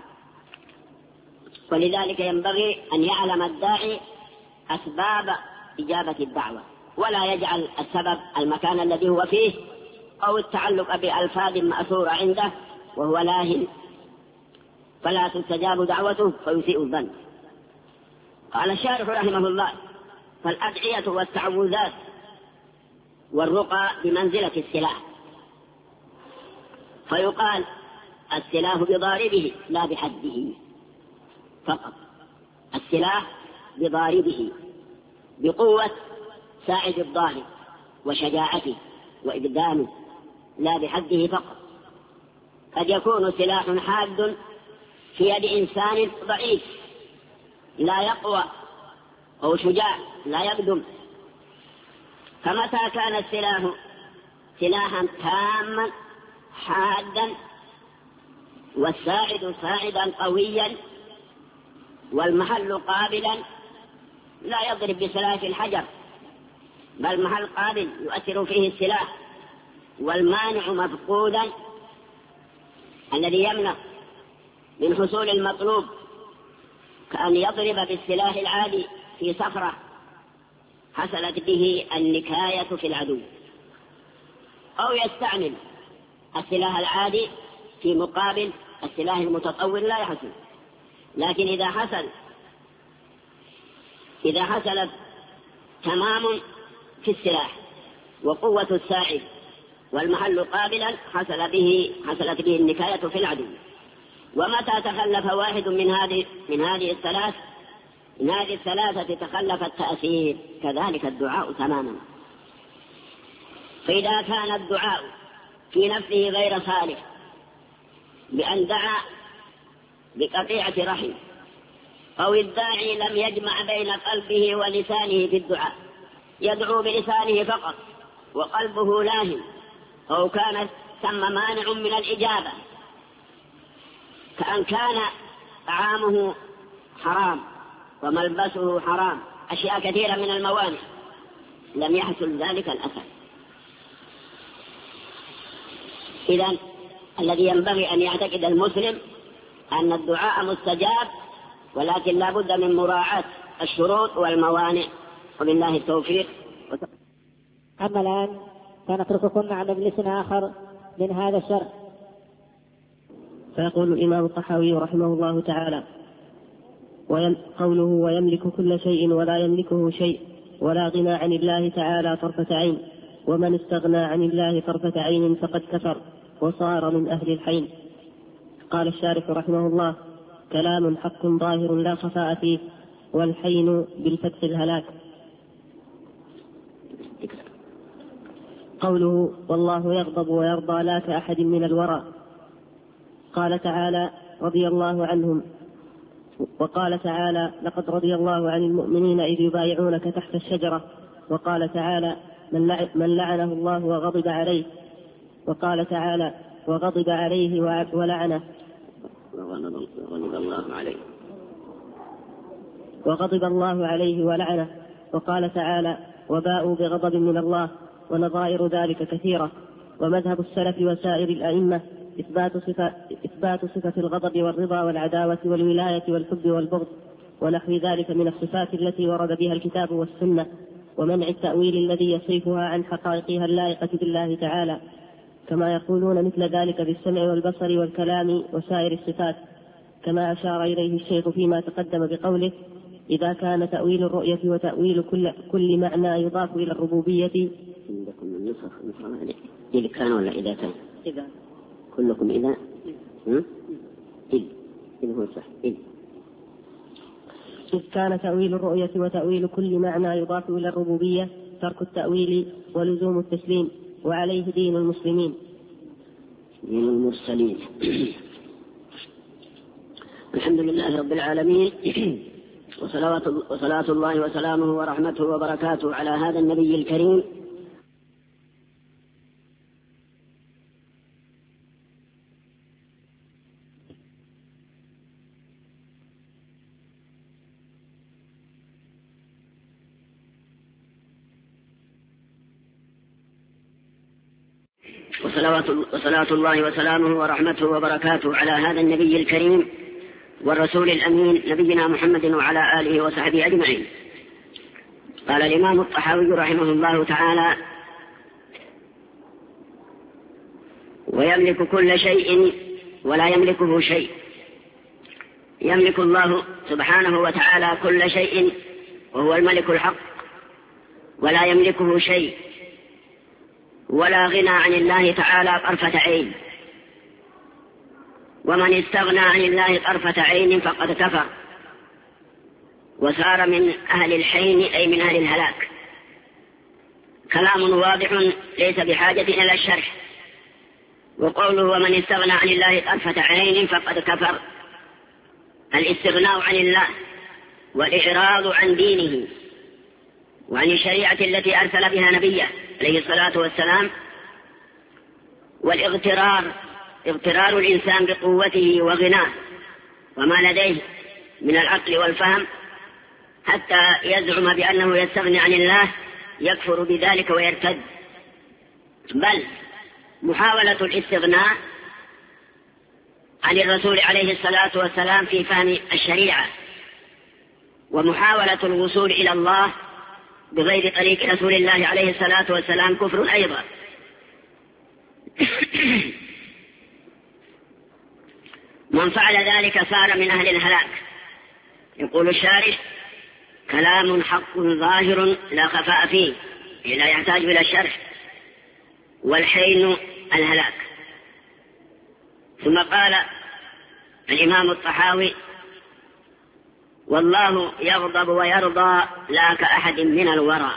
ولذلك ينبغي أن يعلم الداعي أسباب إجابة الدعوة، ولا يجعل السبب المكان الذي هو فيه أو التعلق بألفاظ مأثورة عنده وهو لاهٍ، فلا تستجاب دعوته فيسيء الظن. قال الشارح رحمه الله: فالأدعية والتعوذات والرقى بمنزلة السلاح، فيقال السلاح بضاربه لا بحده فقط، السلاح بضاربه بقوة ساعد الضارب وشجاعته وإقدامه لا بحده فقط. قد يكون سلاح حاد في يد إنسان ضعيف لا يقوى أو شجاع لا يقدم، فمتى كان السلاح سلاحا تاما حادا والساعد ساعدا قويا والمحل قابلا لا يضرب بسلاح الحجر، بل محل قابل يؤثر فيه السلاح، والمانع مفقودا الذي يمنع من حصول المطلوب، كأن يضرب بالسلاح العادي في صخرة حصلت به النكاية في العدو، أو يستعمل السلاح العادي في مقابل السلاح المتطور لا يحصل. لكن إذا حصلت تمام في السلاح وقوة الساعد والمحل قابلا حصلت به النكاية في العدو. ومتى تخلف واحد من هذه الثلاثة تخلف التأثير، كذلك الدعاء تماما. فإذا كان الدعاء في نفسه غير صالح بأن دعا بقطيعة رحم، أو الداعي لم يجمع بين قلبه ولسانه في الدعاء، يدعو بلسانه فقط وقلبه لاهٍ، أو كان ثم مانع من الإجابة، كأن كان طعامه حرام وملبسه حرام، أشياء كثيرة من الموانع، لم يحصل ذلك الأثر. إذن الذي ينبغي أن يعتقد المسلم أن الدعاء مستجاب، ولكن لا بد من مراعاة الشروط والموانع، وبالله التوفيق. أما الآن فنترككم مع مجلس آخر من هذا الشرح. فيقول الإمام الطحاوي رحمه الله تعالى: قوله ويملك كل شيء ولا يملكه شيء ولا غنى عن الله تعالى طرفة عين، ومن استغنى عن الله طرفة عين فقد كفر وصار من أهل الحين. قال الشارح رحمه الله: كلام حق ظاهر لا خفاء فيه، والحين بالفتح الهلاك. قوله والله يغضب ويرضى لا كأحد من الورى. قال تعالى: رضي الله عنهم. وقال تعالى: لقد رضي الله عن المؤمنين إذ يبايعونك تحت الشجرة. وقال تعالى: من لعنه الله وغضب عليه. وقال تعالى: وغضب عليه ولعنه. وغضب الله عليه ولعنه. وقال تعالى: وباءوا بغضب من الله. ونظائر ذلك كثيرة. ومذهب السلف وسائر الأئمة إثبات صفة الغضب والرضا والعداوة والولاية والحب والبغض ونحو ذلك من الصفات التي ورد بها الكتاب والسنة، ومنع التأويل الذي يصرفها عن حقائقها اللائقة بالله تعالى، كما يقولون مثل ذلك بالسمع والبصر والكلام وسائر الصفات، كما أشار إليه الشيخ فيما تقدم بقوله: إذا كان تأويل الرؤية وتأويل كل معنى يضاف إلى الربوبية. عندكم النسخ إذا كان ولا إذا كان؟ إذا كلكم إذا إذا هو صح إذ كان تأويل الرؤية وتأويل كل معنى يضاف إلى الربوبية ترك التأويل ولزوم التسليم، وعليه دين المسلمين. دين المرسلين. الحمد لله رب العالمين، وصلاة الله وسلامه ورحمته وبركاته على هذا النبي الكريم. وصلاة الله وسلامه ورحمته وبركاته على هذا النبي الكريم والرسول الأمين نبينا محمد وعلى آله وصحبه أجمعين. قال الإمام الطحاوي رحمه الله تعالى: ويملك كل شيء ولا يملكه شيء. يملك الله سبحانه وتعالى كل شيء وهو الملك الحق، ولا يملكه شيء، ولا غنى عن الله تعالى طرفة عين. ومن استغنى عن الله طرفة عين فقد كفر وصار من أهل الحين، أي من أهل الهلاك. كلام واضح ليس بحاجة إلى الشرح. وقوله ومن استغنى عن الله طرفة عين فقد كفر، الاستغناء عن الله والإعراض عن دينه وعن الشريعة التي أرسل بها نبيه عليه الصلاة والسلام، اغترار الإنسان بقوته وغناه وما لديه من العقل والفهم حتى يزعم بأنه يستغني عن الله، يكفر بذلك ويرتد. بل محاولة الاستغناء عن الرسول عليه الصلاة والسلام في فهم الشريعة ومحاولة الوصول إلى الله بغير طريق رسول الله عليه الصلاة والسلام كفر أيضا. من فعل ذلك صار من أهل الهلاك. يقول الشارح: كلام حق ظاهر لا خفاء فيه، لا يحتاج إلى الشرح، والحين الهلاك. ثم قال الإمام الطحاوي: والله يغضب ويرضى لا كأحد من الورى.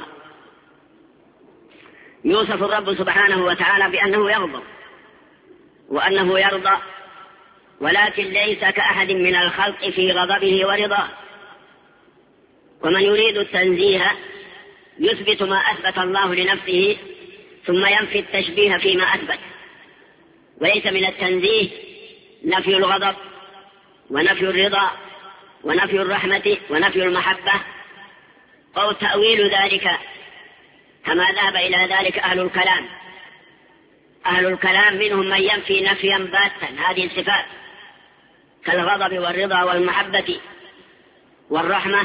يوصف الرب سبحانه وتعالى بأنه يغضب وأنه يرضى، ولكن ليس كأحد من الخلق في غضبه ورضاه. ومن يريد التنزيه يثبت ما أثبت الله لنفسه ثم ينفي التشبيه فيما أثبت. وليس من التنزيه نفي الغضب ونفي الرضا ونفي الرحمة ونفي المحبة أو تأويل ذلك، كما ذهب إلى ذلك أهل الكلام. أهل الكلام منهم من ينفي نفيا باتا هذه الصفات كالغضب والرضا والمحبة والرحمة،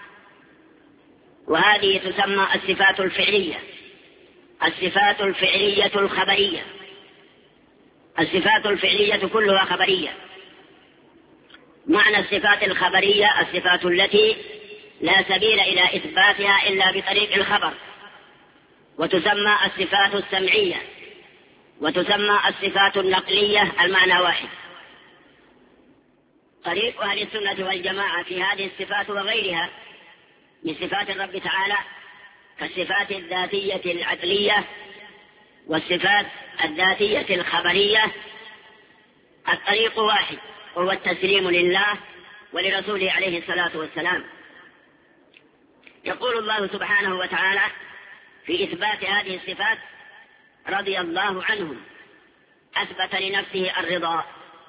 وهذه تسمى الصفات الفعلية. الصفات الفعلية الخبرية، الصفات الفعلية كلها خبرية. معنى الصفات الخبرية الصفات التي لا سبيل إلى إثباتها إلا بطريق الخبر، وتسمى الصفات السمعية، وتسمى الصفات النقلية، المعنى واحد. طريق أهل السنة والجماعة في هذه الصفات وغيرها من صفات الرب تعالى كالصفات الذاتية العقلية والصفات الذاتية الخبرية، الطريق واحد، وهو التسليم لله ولرسوله عليه الصلاة والسلام. يقول الله سبحانه وتعالى في إثبات هذه الصفات: رضي الله عنهم، أثبت لنفسه الرضا.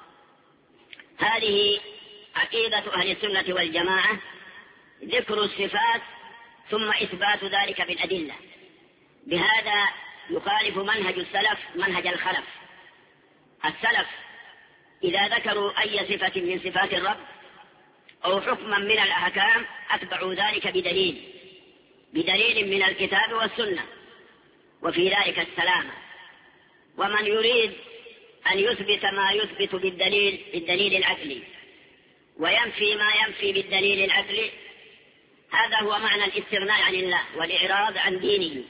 هذه عقيدة أهل السنة والجماعة، ذكر الصفات ثم إثبات ذلك بالأدلة. بهذا يخالف منهج السلف منهج الخلف السلف إذا ذكروا أي صفة من صفات الرب أو حكما من الأحكام أتبعوا ذلك بدليل من الكتاب والسنة، وفي ذلك السلامة. ومن يريد أن يثبت ما يثبت بالدليل العقلي وينفي ما ينفي بالدليل العقلي، هذا هو معنى الاستغناء عن الله والإعراض عن دينه.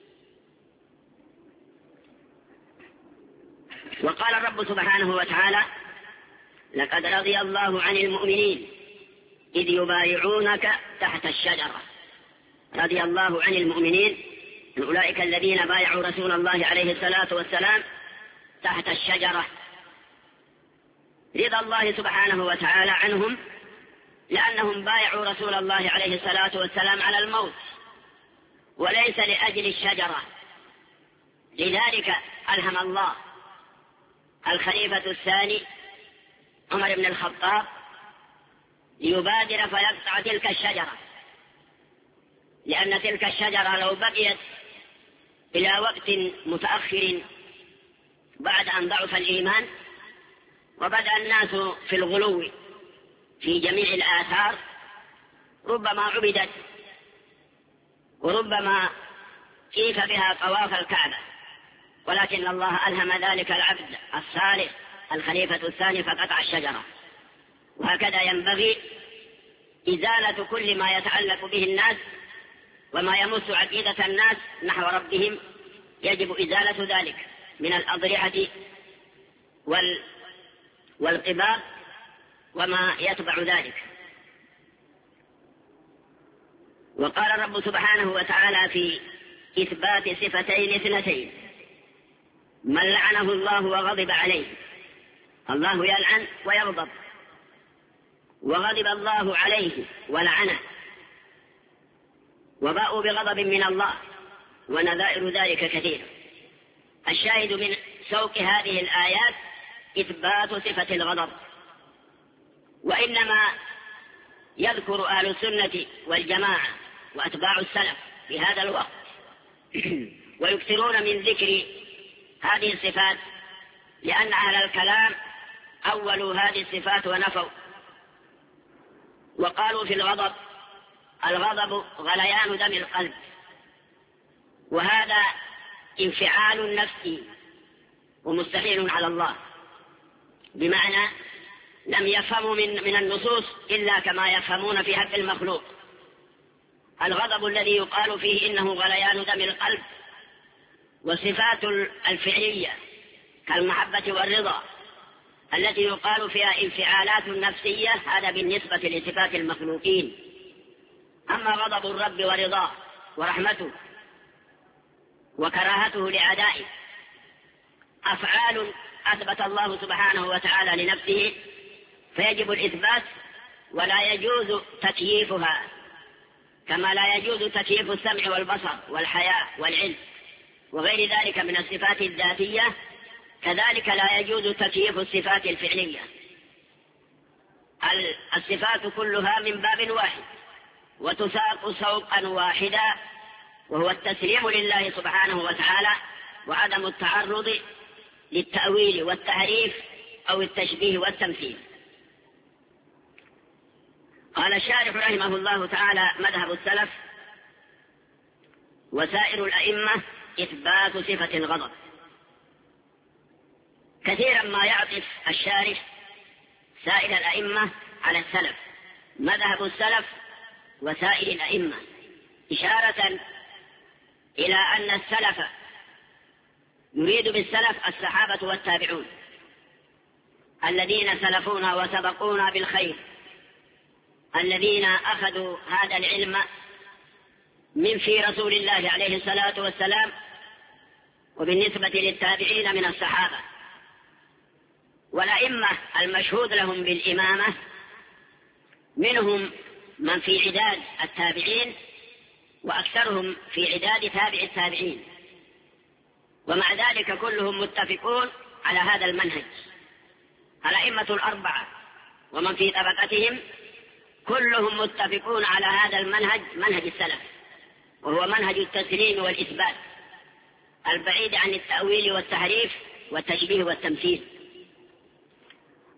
وقال الرب سبحانه وتعالى: لقد رضي الله عن المؤمنين إذ يبايعونك تحت الشجرة. رضي الله عن المؤمنين، أولئك الذين بايعوا رسول الله عليه الصلاة والسلام تحت الشجرة. رضا الله سبحانه وتعالى عنهم لأنهم بايعوا رسول الله عليه الصلاة والسلام على الموت وليس لأجل الشجرة. لذلك ألهم الله الخليفة الثاني عمر بن الخطاب ليبادر فيقطع تلك الشجرة، لأن تلك الشجرة لو بقيت إلى وقت متأخر بعد أن ضعف الإيمان وبدأ الناس في الغلو في جميع الآثار ربما عبدت وربما كيف بها طواف الكعبة، ولكن الله ألهم ذلك العبد الصالح الخليفة الثاني فقطع الشجرة. وهكذا ينبغي إزالة كل ما يتعلق به الناس وما يمس عقيدة الناس نحو ربهم، يجب إزالة ذلك من الأضرحة والقباب وما يتبع ذلك. وقال الرب سبحانه وتعالى في إثبات صفتين اثنتين: من لعنه الله وغضب عليه. الله يلعن ويغضب، وغضب الله عليه ولعنه، وباءوا بغضب من الله، ونذائر ذلك كثير. الشاهد من سوق هذه الآيات إثبات صفة الغضب. وإنما يذكر أهل السنة والجماعة وأتباع السلف في هذا الوقت ويكثرون من ذكر هذه الصفات، لأن أهل الكلام أولوا هذه الصفات ونفوا، وقالوا في الغضب: الغضب غليان دم القلب، وهذا انفعال نفسي ومستحيل على الله، بمعنى لم يفهموا من النصوص إلا كما يفهمون في حق المخلوق. الغضب الذي يقال فيه إنه غليان دم القلب والصفات الفعلية كالمحبة والرضا التي يقال فيها انفعالات نفسية، هذا بالنسبة لصفات المخلوقين. أما غضب الرب ورضاه ورحمته وكراهته لأعدائه أفعال أثبت الله سبحانه وتعالى لنفسه، فيجب الإثبات ولا يجوز تكييفها، كما لا يجوز تكييف السمع والبصر والحياة والعلم وغير ذلك من الصفات الذاتية، كذلك لا يجوز تكييف الصفات الفعلية. الصفات كلها من باب واحد وتساق سوقا واحدا، وهو التسليم لله سبحانه وتعالى وعدم التعرض للتأويل والتحريف أو التشبيه والتمثيل. قال الشارح رحمه الله تعالى: مذهب السلف وسائر الأئمة إثبات صفة الغضب. كثيرا ما يعطف الشارح سائر الأئمة على السلف، مذهب السلف وسائر الأئمة، إشارة إلى أن السلف يريد بالسلف الصحابة والتابعون الذين سلفونا وسبقونا بالخير، الذين أخذوا هذا العلم من في رسول الله عليه الصلاة والسلام، وبالنسبة للتابعين من الصحابة. والأئمة المشهود لهم بالإمامة منهم من في عداد التابعين وأكثرهم في عداد تابع التابعين، ومع ذلك كلهم متفقون على هذا المنهج. الأئمة الأربعة ومن في طبقتهم كلهم متفقون على هذا المنهج، منهج السلف، وهو منهج التسليم والإثبات البعيد عن التأويل والتحريف والتشبيه والتمثيل.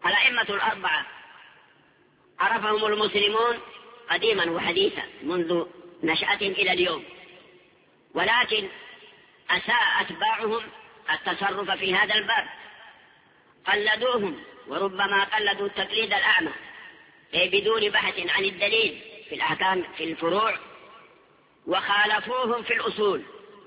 الأئمة الأربعة عرفهم المسلمون قديما وحديثا منذ نشأة إلى اليوم، ولكن أساء أتباعهم التصرف في هذا الباب، قلدوهم، وربما قلدوا التقليد الأعمى بدون بحث عن الدليل في الأحكام في الفروع، وخالفوهم في الأصول.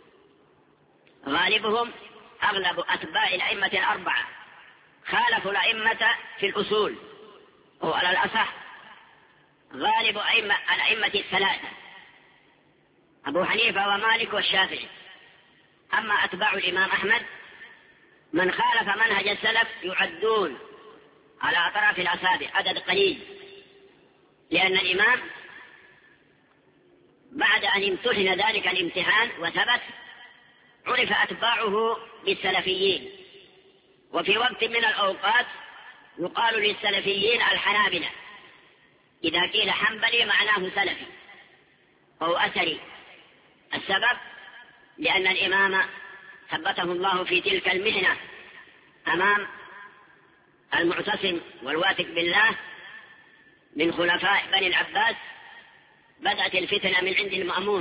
غالبهم أغلب أتباع الأئمة الأربعة خالفوا الأئمة في الأصول، أو على الأصح غالب الأئمة الثلاثة أبو حنيفة ومالك والشافعي. أما أتباع الإمام أحمد من خالف منهج السلف يعدون على أطراف الأصابع عدد قليل، لأن الإمام بعد أن امتحن ذلك الامتحان وثبت عرف أتباعه بالسلفيين. وفي وقت من الأوقات يقال للسلفيين الحنابلة، إذا قيل حنبلي معناه سلفي أو أثري. السبب لأن الإمام ثبته الله في تلك المحنة أمام المعتصم والواثق بالله من خلفاء بني العباس. بدأت الفتنة من عند المأمون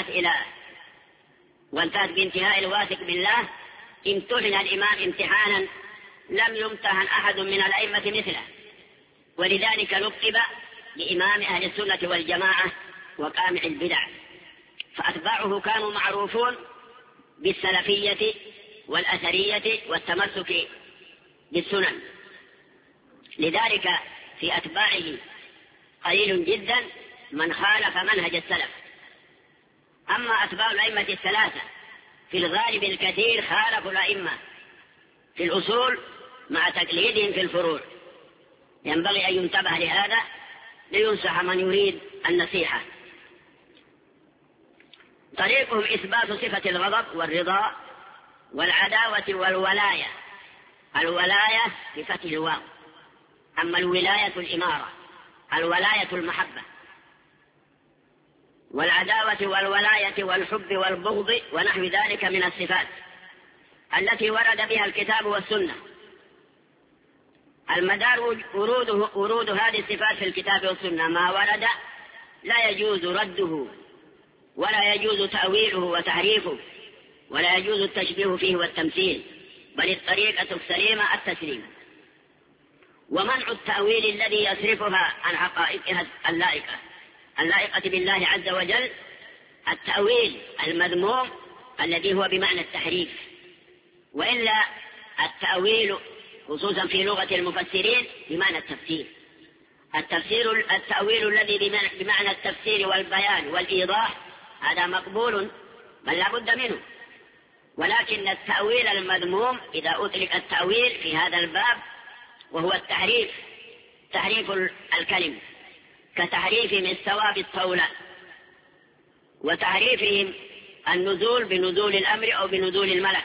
وانتهت بانتهاء الواثق بالله. امتحن الإمام امتحانا لم يمتحن أحد من الأئمة مثله، ولذلك لقب لإمام أهل السنة والجماعة وقامع البدع. فأتباعه كانوا معروفون بالسلفية والأثرية والتمسك بالسنن، لذلك في أتباعه قليل جدا من خالف منهج السلف. أما أتباع الأئمة الثلاثة في الغالب الكثير خالفوا الأئمة في الأصول مع تقليدهم في الفروع. ينبغي أن ينتبه لهذا لينصح من يريد النصيحة. طريقهم إثبات صفة الغضب والرضا والعداوة والولاية. الولاية بفتح الواو، أما الولاية الإمارة، الولاية المحبة، والعداوة والولاية والحب والبغض ونحو ذلك من الصفات التي ورد بها الكتاب والسنة. المدار ورود هذه الصفات في الكتاب والسنة، ما ورد لا يجوز رده ولا يجوز تأويله وتحريفه ولا يجوز التشبيه فيه والتمثيل، بل الطريقة السليمة التسليم. ومنع التأويل الذي يصرفها عن حقائقها اللائقة بالله عز وجل، التأويل المذموم الذي هو بمعنى التحريف. وإلا التأويل خصوصا في لغة المفسرين بمعنى التفسير. التأويل الذي بمعنى التفسير والبيان والإيضاح هذا مقبول بل لا بد منه، ولكن التأويل المذموم إذا أطلق التأويل في هذا الباب وهو التحريف، تحريف الكلم كتحريفهم الثواب الطولة، وتحريفهم النزول بنزول الأمر أو بنزول الملك،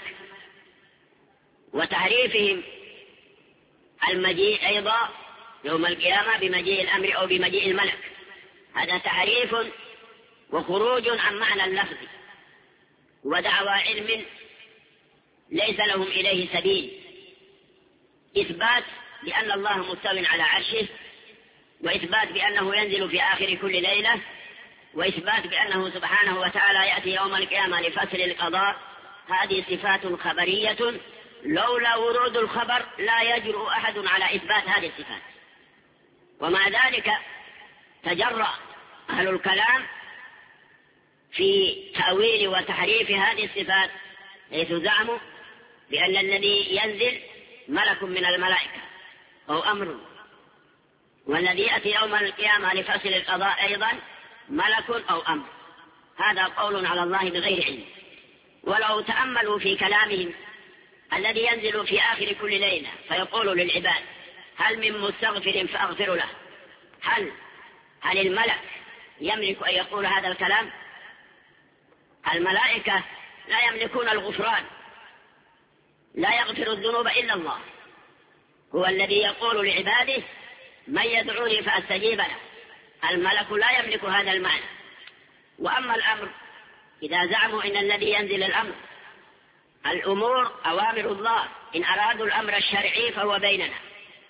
وتحريفهم المجيء أيضا يوم القيامة بمجيء الأمر أو بمجيء الملك. هذا تحريف وخروج عن معنى اللفظ ودعوى علم ليس لهم إليه سبيل. إثبات بأن الله مستو على عرشه، وإثبات بأنه ينزل في آخر كل ليلة، وإثبات بأنه سبحانه وتعالى يأتي يوم القيامة لفصل القضاء، هذه صفات خبرية لولا ورود الخبر لا يجرؤ أحد على إثبات هذه الصفات. ومع ذلك تجرأ أهل الكلام في تأويل وتحريف هذه الصفات، حيث زعموا بأن الذي ينزل ملك من الملائكة أو أمر، والذي يأتي يوم القيامة لفصل القضاء أيضا ملك أو أمر. هذا قول على الله بغير علم. ولو تأملوا في كلامهم الذي ينزل في آخر كل ليلة فيقول للعباد هل من مستغفر فأغفر له، هل الملك يملك أن يقول هذا الكلام؟ الملائكة لا يملكون الغفران، لا يغفر الذنوب إلا الله، هو الذي يقول لعباده من يدعوني فأستجيب له. الملك لا يملك هذا المعنى. وأما الأمر، إذا زعموا إن الذي ينزل الأمر، الأمور أوامر الله، إن أرادوا الأمر الشرعي فهو بيننا،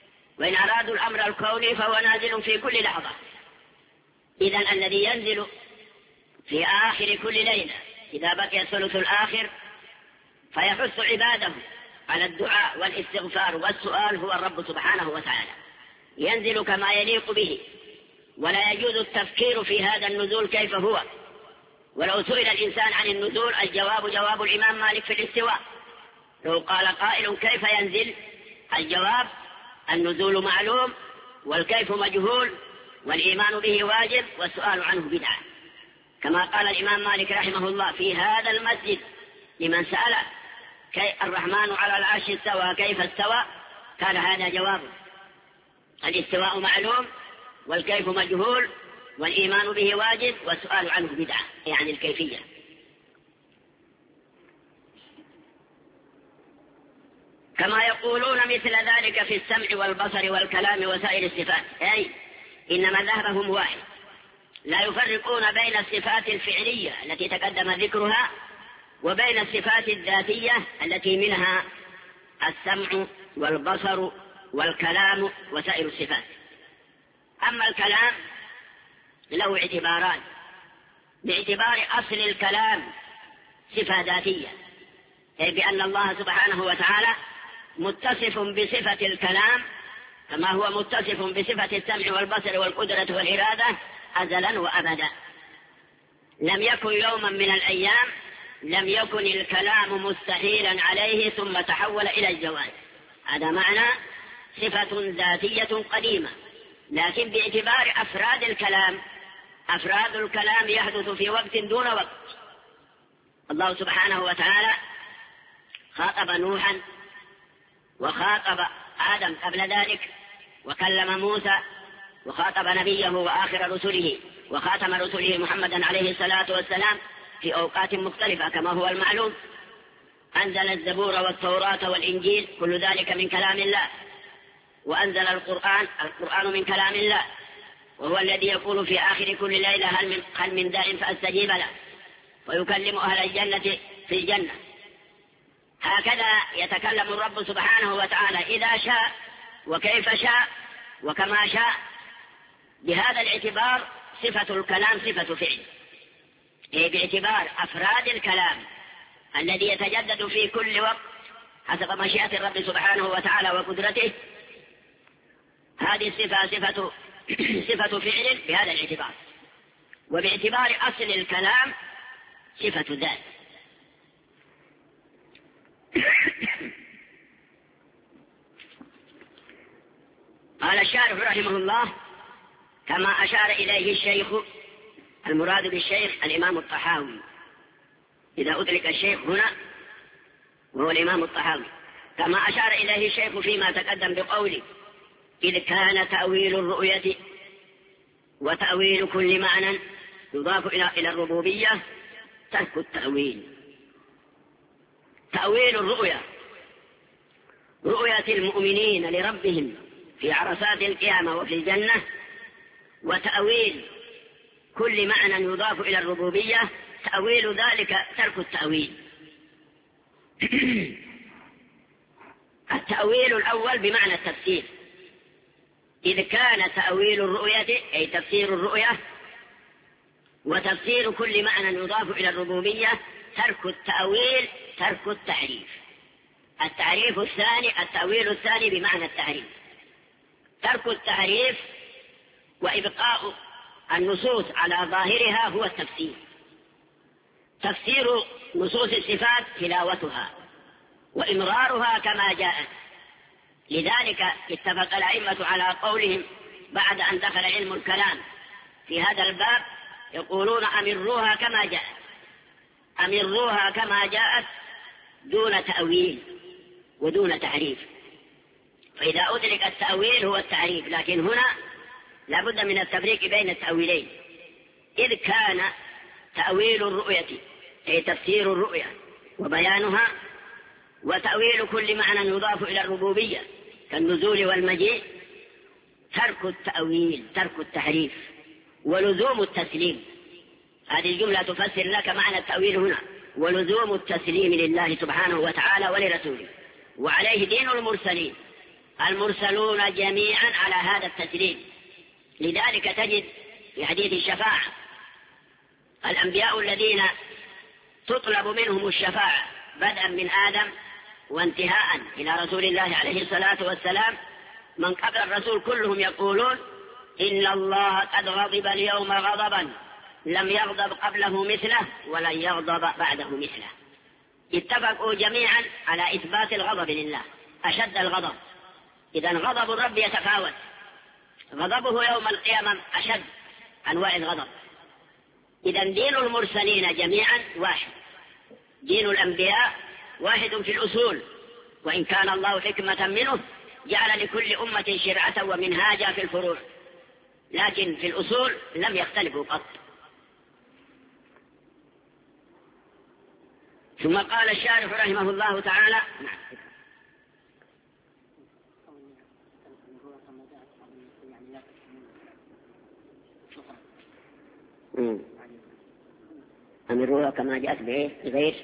وإن أرادوا الأمر الكوني فهو نازل في كل لحظة. إذن الذي ينزل في آخر كل ليلة إذا بقي الثلث الآخر فيحث عباده على الدعاء والاستغفار والسؤال هو الرب سبحانه وتعالى، ينزل كما يليق به، ولا يجوز التفكير في هذا النزول كيف هو. ولو سئل الإنسان عن النزول الجواب جواب الإمام مالك في الاستواء. لو قال قائل كيف ينزل، الجواب النزول معلوم والكيف مجهول والإيمان به واجب والسؤال عنه بدعة، كما قال الإمام مالك رحمه الله في هذا المسجد لمن سأل الرحمن على العرش استوى كيف استوى، كان هذا جوابه: الاستواء معلوم والكيف مجهول والإيمان به واجب والسؤال عنه بدعة، يعني الكيفية. كما يقولون مثل ذلك في السمع والبصر والكلام وسائر الصفات، أي إن مذهبهم واحد، لا يفرقون بين الصفات الفعلية التي تقدم ذكرها وبين الصفات الذاتية التي منها السمع والبصر والكلام وسائر الصفات. أما الكلام له اعتباران: باعتبار أصل الكلام صفة ذاتية، أي بأن الله سبحانه وتعالى متصف بصفة الكلام كما هو متصف بصفة السمع والبصر والقدرة والإرادة أزلا وأبدا. لم يكن يوما من الأيام لم يكن الكلام مستحيلا عليه ثم تحول إلى الجواز. هذا معنى صفة ذاتية قديمة. لكن باعتبار أفراد الكلام، أفراد الكلام يحدث في وقت دون وقت. الله سبحانه وتعالى خاطب نوحا وخاطب آدم قبل ذلك، وكلم موسى، وخاطب نبيه وآخر رسله وخاتم رسله محمدا عليه الصلاة والسلام في أوقات مختلفة كما هو المعلوم. أنزل الزبور والتوراة والإنجيل، كل ذلك من كلام الله. وأنزل القرآن من كلام الله، وهو الذي يقول في آخر كل ليلة هل من داع فأستجيب له، ويكلم أهل الجنة في الجنة. هكذا يتكلم الرب سبحانه وتعالى إذا شاء وكيف شاء وكما شاء. بهذا الاعتبار صفة الكلام صفة فعل، باعتبار أفراد الكلام الذي يتجدد في كل وقت حسب مشيئة الرب سبحانه وتعالى وقدرته. هذه الصفة صفة فعل بهذا الاعتبار. وباعتبار أصل الكلام صفة ذات. قال الشارح رحمه الله: كما أشار إليه الشيخ، المراد بالشيخ الإمام الطحاوي، إذا أدرك الشيخ هنا وهو الإمام الطحاوي، كما أشار إليه الشيخ فيما تقدم بقوله: إذ كان تأويل الرؤية وتأويل كل معنى يضاف إلى الربوبية ترك التأويل. تأويل الرؤية، رؤية المؤمنين لربهم في عرصات القيامة وفي الجنة، وتأويل كل معنى يضاف إلى الربوبية تأويل ذلك ترك التأويل. التأويل الأول بمعنى التفسير، إذ كان تأويل الرؤية أي تفسير الرؤية وتفسير كل معنى يضاف إلى الربوبية ترك التأويل ترك التحريف. التعريف الثاني التأويل الثاني بمعنى التحريف، ترك التحريف وإبقاء النصوص على ظاهرها هو التفسير. تفسير نصوص الصفات تلاوتها وإمرارها كما جاءت. لذلك اتفق الأئمة على قولهم بعد أن دخل علم الكلام في هذا الباب، يقولون أمروها كما جاءت، أمروها كما جاءت دون تأويل ودون تحريف. فإذا أدرك التأويل هو التعريف، لكن هنا لا بد من التفريق بين التأويلين. إذ كان تأويل الرؤية أي تفسير الرؤية وبيانها، وتأويل كل معنى يضاف إلى الربوبية كالنزول والمجيء ترك التأويل ترك التحريف ولزوم التسليم. هذه الجملة تفسر لك معنى التأويل هنا، ولزوم التسليم لله سبحانه وتعالى ولرسوله، وعليه دين المرسلين المرسلون جميعا على هذا التسليم. لذلك تجد في حديث الشفاعة الأنبياء الذين تطلب منهم الشفاعة بدءا من آدم وانتهاء إلى رسول الله عليه الصلاة والسلام، من قبل الرسول كلهم يقولون إن الله قد غضب اليوم غضبا لم يغضب قبله مثله ولن يغضب بعده مثله. اتفقوا جميعا على إثبات الغضب لله أشد الغضب. إذن غضب الرب يتفاوت، غضبه يوم القيامة أشد أنواع الغضب. إذن دين المرسلين جميعا واحد، دين الأنبياء واحد في الأصول، وإن كان الله حكمة منه جعل لكل أمة شرعة ومنهاجا في الفروع، لكن في الأصول لم يختلفوا قط. ثم قال الشارح رحمه الله تعالى: أمروها كما جاءت بغير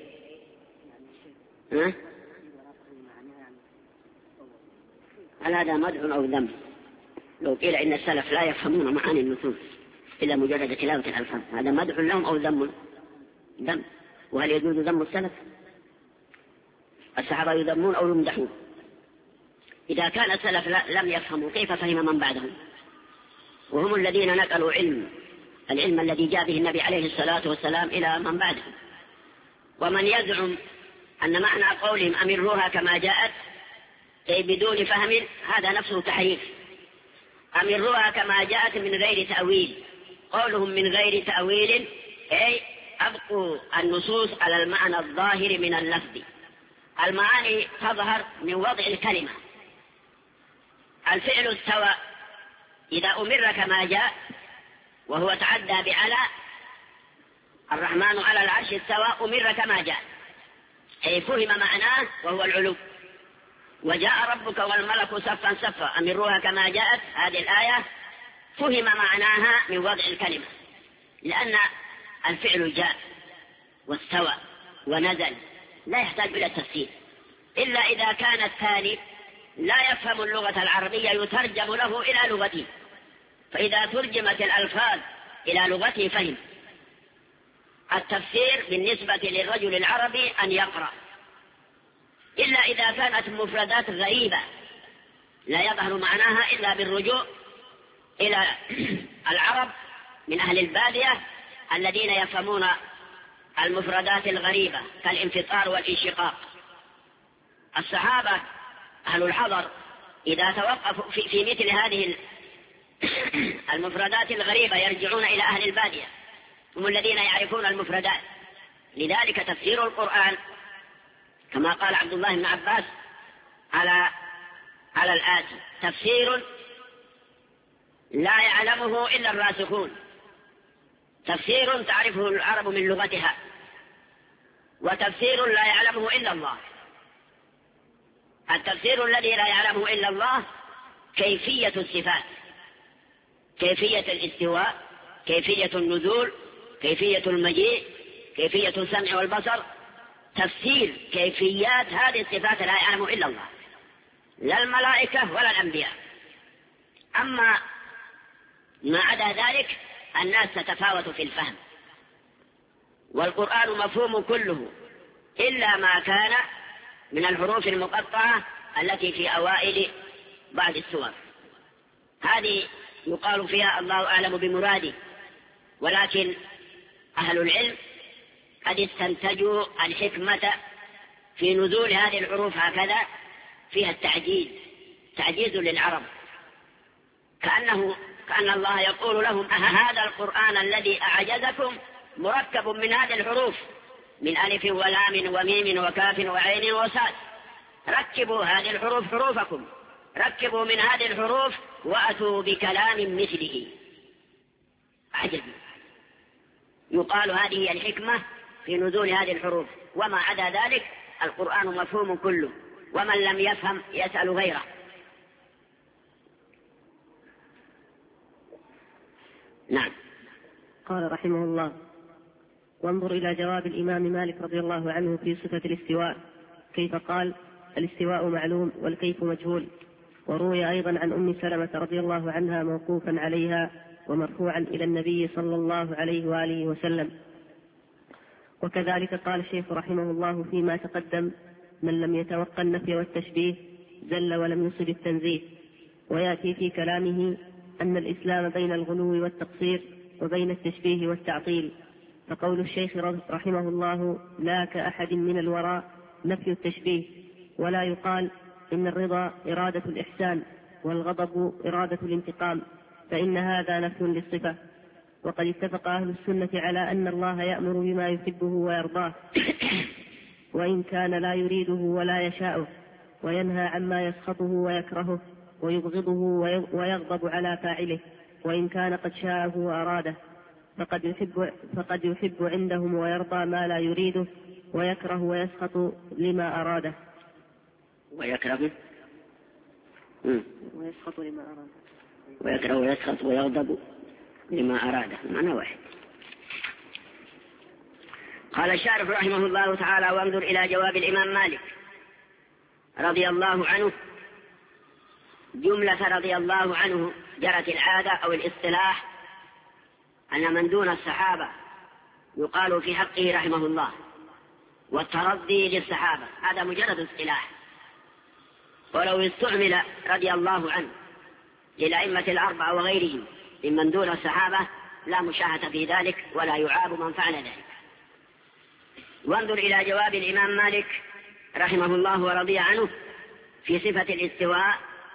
هل هذا مدح أو ذم؟ لو قيل إن السلف لا يفهمون معاني النصوص إلا مجرد تلاوة الألفاظ، هذا مدح لهم أو ذم؟ ذم. وهل يجوز ذم السلف؟ الصحابة يذمون أو يمدحون؟ إذا كان السلف لم يفهموا كيف فهم من بعدهم؟ وهم الذين نقلوا العلم الذي جاء به النبي عليه الصلاة والسلام إلى من بعدهم. ومن يزعم أن معنى قولهم أمروها كما جاءت أي بدون فهم، هذا نفسه تحريف. أمروها كما جاءت من غير تأويل، قولهم من غير تأويل أي أبقوا النصوص على المعنى الظاهر من اللفظ. المعاني تظهر من وضع الكلمة. الفعل استوى إذا أمر كما جاء وهو تعدى بعلى، الرحمن على العرش استوى أمر كما جاء أي فهم معناه وهو العلو. وجاء ربك والملك صفا صفا أمروها كما جاءت، هذه الآية فهم معناها من وضع الكلمة، لأن الفعل جاء واستوى ونزل لا يحتاج إلى التفسير، إلا إذا كان التالي لا يفهم اللغة العربية يترجم له إلى لغته، فإذا ترجمت الألفاظ إلى لغته فهم. التفسير بالنسبة للرجل العربي أن يقرأ، إلا إذا كانت مفردات غريبة لا يظهر معناها إلا بالرجوع إلى العرب من أهل البادية الذين يفهمون المفردات الغريبة كالانفطار والانشقاق. الصحابة أهل الحضر إذا توقفوا في مثل هذه المفردات الغريبة يرجعون إلى أهل البادية، هم الذين يعرفون المفردات. لذلك تفسير القرآن كما قال عبد الله بن عباس على الآتي: تفسير لا يعلمه إلا الراسخون، تفسير تعرفه العرب من لغتها، وتفسير لا يعلمه إلا الله. التفسير الذي لا يعلمه إلا الله كيفية الصفات، كيفية الاستواء، كيفية النزول، كيفية المجيء، كيفية السمع والبصر. تفسير كيفيات هذه الصفات لا يعلمه إلا الله، لا الملائكة ولا الأنبياء. أما ما عدا ذلك الناس تتفاوت في الفهم، والقرآن مفهوم كله إلا ما كان من الحروف المقطعة التي في أوائل بعض السور، هذه يقال فيها الله أعلم بمراده. ولكن أهل العلم قد استنتجوا الحكمة في نزول هذه الحروف هكذا، فيها تعجيز للعرب، كأن الله يقول لهم: هذا القرآن الذي أعجزكم مركب من هذه الحروف، من ألف ولام وميم وكاف وعين وصاد، ركبوا هذه الحروف حروفكم، ركبوا من هذه الحروف وأتوا بكلام مثله. عجب. يقال هذه الحكمة في نزول هذه الحروف، وما عدا ذلك القرآن مفهوم كله، ومن لم يفهم يسأل غيره. نعم. قال رحمه الله: وانظر إلى جواب الإمام مالك رضي الله عنه في صفة الاستواء، كيف قال: الاستواء معلوم والكيف مجهول، وروي أيضا عن أم سلمة رضي الله عنها موقوفا عليها ومرفوعا إلى النبي صلى الله عليه وآله وسلم. وكذلك قال الشيخ رحمه الله فيما تقدم: من لم يتوقع النفي والتشبيه زل ولم يصب التنزيه. ويأتي في كلامه أن الإسلام بين الغلو والتقصير وبين التشبيه والتعطيل. فقول الشيخ رحمه الله: لا كأحد من الوراء نفي التشبيه، ولا يقال إن الرضا إرادة الإحسان والغضب إرادة الانتقام، فإن هذا نفي للصفة. وقد اتفق أهل السنة على أن الله يأمر بما يحبه ويرضاه وإن كان لا يريده ولا يشاءه، وينهى عما يسخطه ويكرهه ويبغضه ويغضب على فاعله وإن كان قد شاءه وأراده. فقد يحب عندهم ويرضى ما لا يريده ويكره ويسخط لما أراده. ويكره ويسخط لما أراده. ويكره ويسخط ويغضب لما أراده، معنى واحد. قال الشارح رحمه الله تعالى: وانظر إلى جواب الإمام مالك رضي الله عنه. جملة رضي الله عنه جرت العادة أو الاصطلاح أن من دون الصحابة يقال في حقه رحمه الله، والترضي للصحابة هذا مجرد اصطلاح. ولو استعمل رضي الله عنه للأئمة الأربعة وغيرهم ممن دون الصحابة لا مشاهة في ذلك ولا يعاب من فعل ذلك. وانظر إلى جواب الإمام مالك رحمه الله ورضي عنه في صفة الاستواء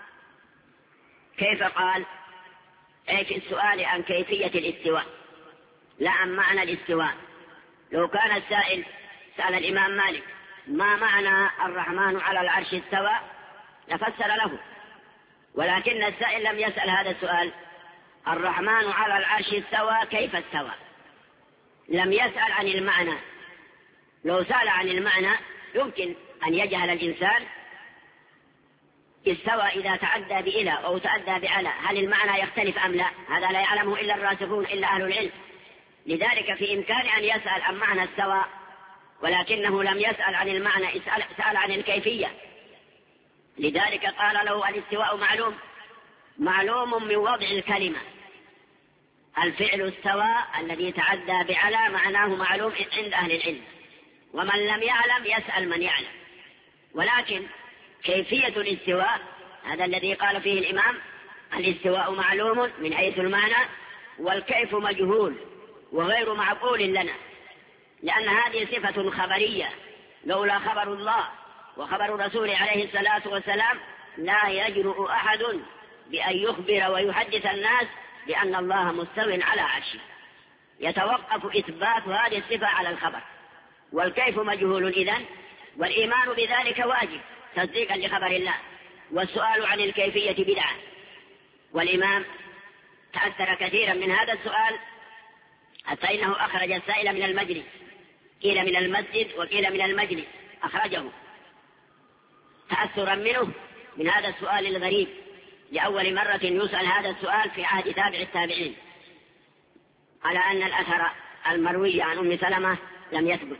كيف قال: أي في السؤال عن كيفية الاستواء لا عن معنى الاستواء. لو كان السائل سأل الإمام مالك ما معنى الرحمن على العرش استوى لفسر له، ولكن السائل لم يسأل هذا السؤال: الرحمن على العرش استوى كيف استوى؟ لم يسأل عن المعنى. لو سأل عن المعنى يمكن أن يجهل الإنسان استوى إذا تعدى بإلى أو تعدى بعلى هل المعنى يختلف أم لا، هذا لا يعلمه إلا الراسخون إلا أهل العلم. لذلك في إمكان أن يسأل عن معنى استوى، ولكنه لم يسأل عن المعنى، سأل عن الكيفية. لذلك قال له: الاستواء معلوم من وضع الكلمة. الفعل استوى الذي تعدى بعلى معناه معلوم عند أهل العلم، ومن لم يعلم يسأل من يعلم. ولكن كيفية الاستواء هذا الذي قال فيه الإمام: الاستواء معلوم من حيث المعنى والكيف مجهول وغير معقول لنا، لأن هذه صفة خبرية. لولا خبر الله وخبر رسوله عليه الصلاة والسلام لا يجرؤ أحد بأن يخبر ويحدث الناس بأن الله مستو على عرشه. يتوقف إثبات هذه الصفة على الخبر، والكيف مجهول إذن، والإيمان بذلك واجب تصديقا لخبر الله، والسؤال عن الكيفية بدعة. والإمام تأثر كثيرا من هذا السؤال حتى إنه أخرج السائل من المجلس، قيل من المسجد وقيل من المجلس، أخرجه تأثرا منه من هذا السؤال الغريب. لأول مرة يسأل هذا السؤال في عهد تابع التابعين، على أن الأثر المروي عن أم سلمة لم يثبت.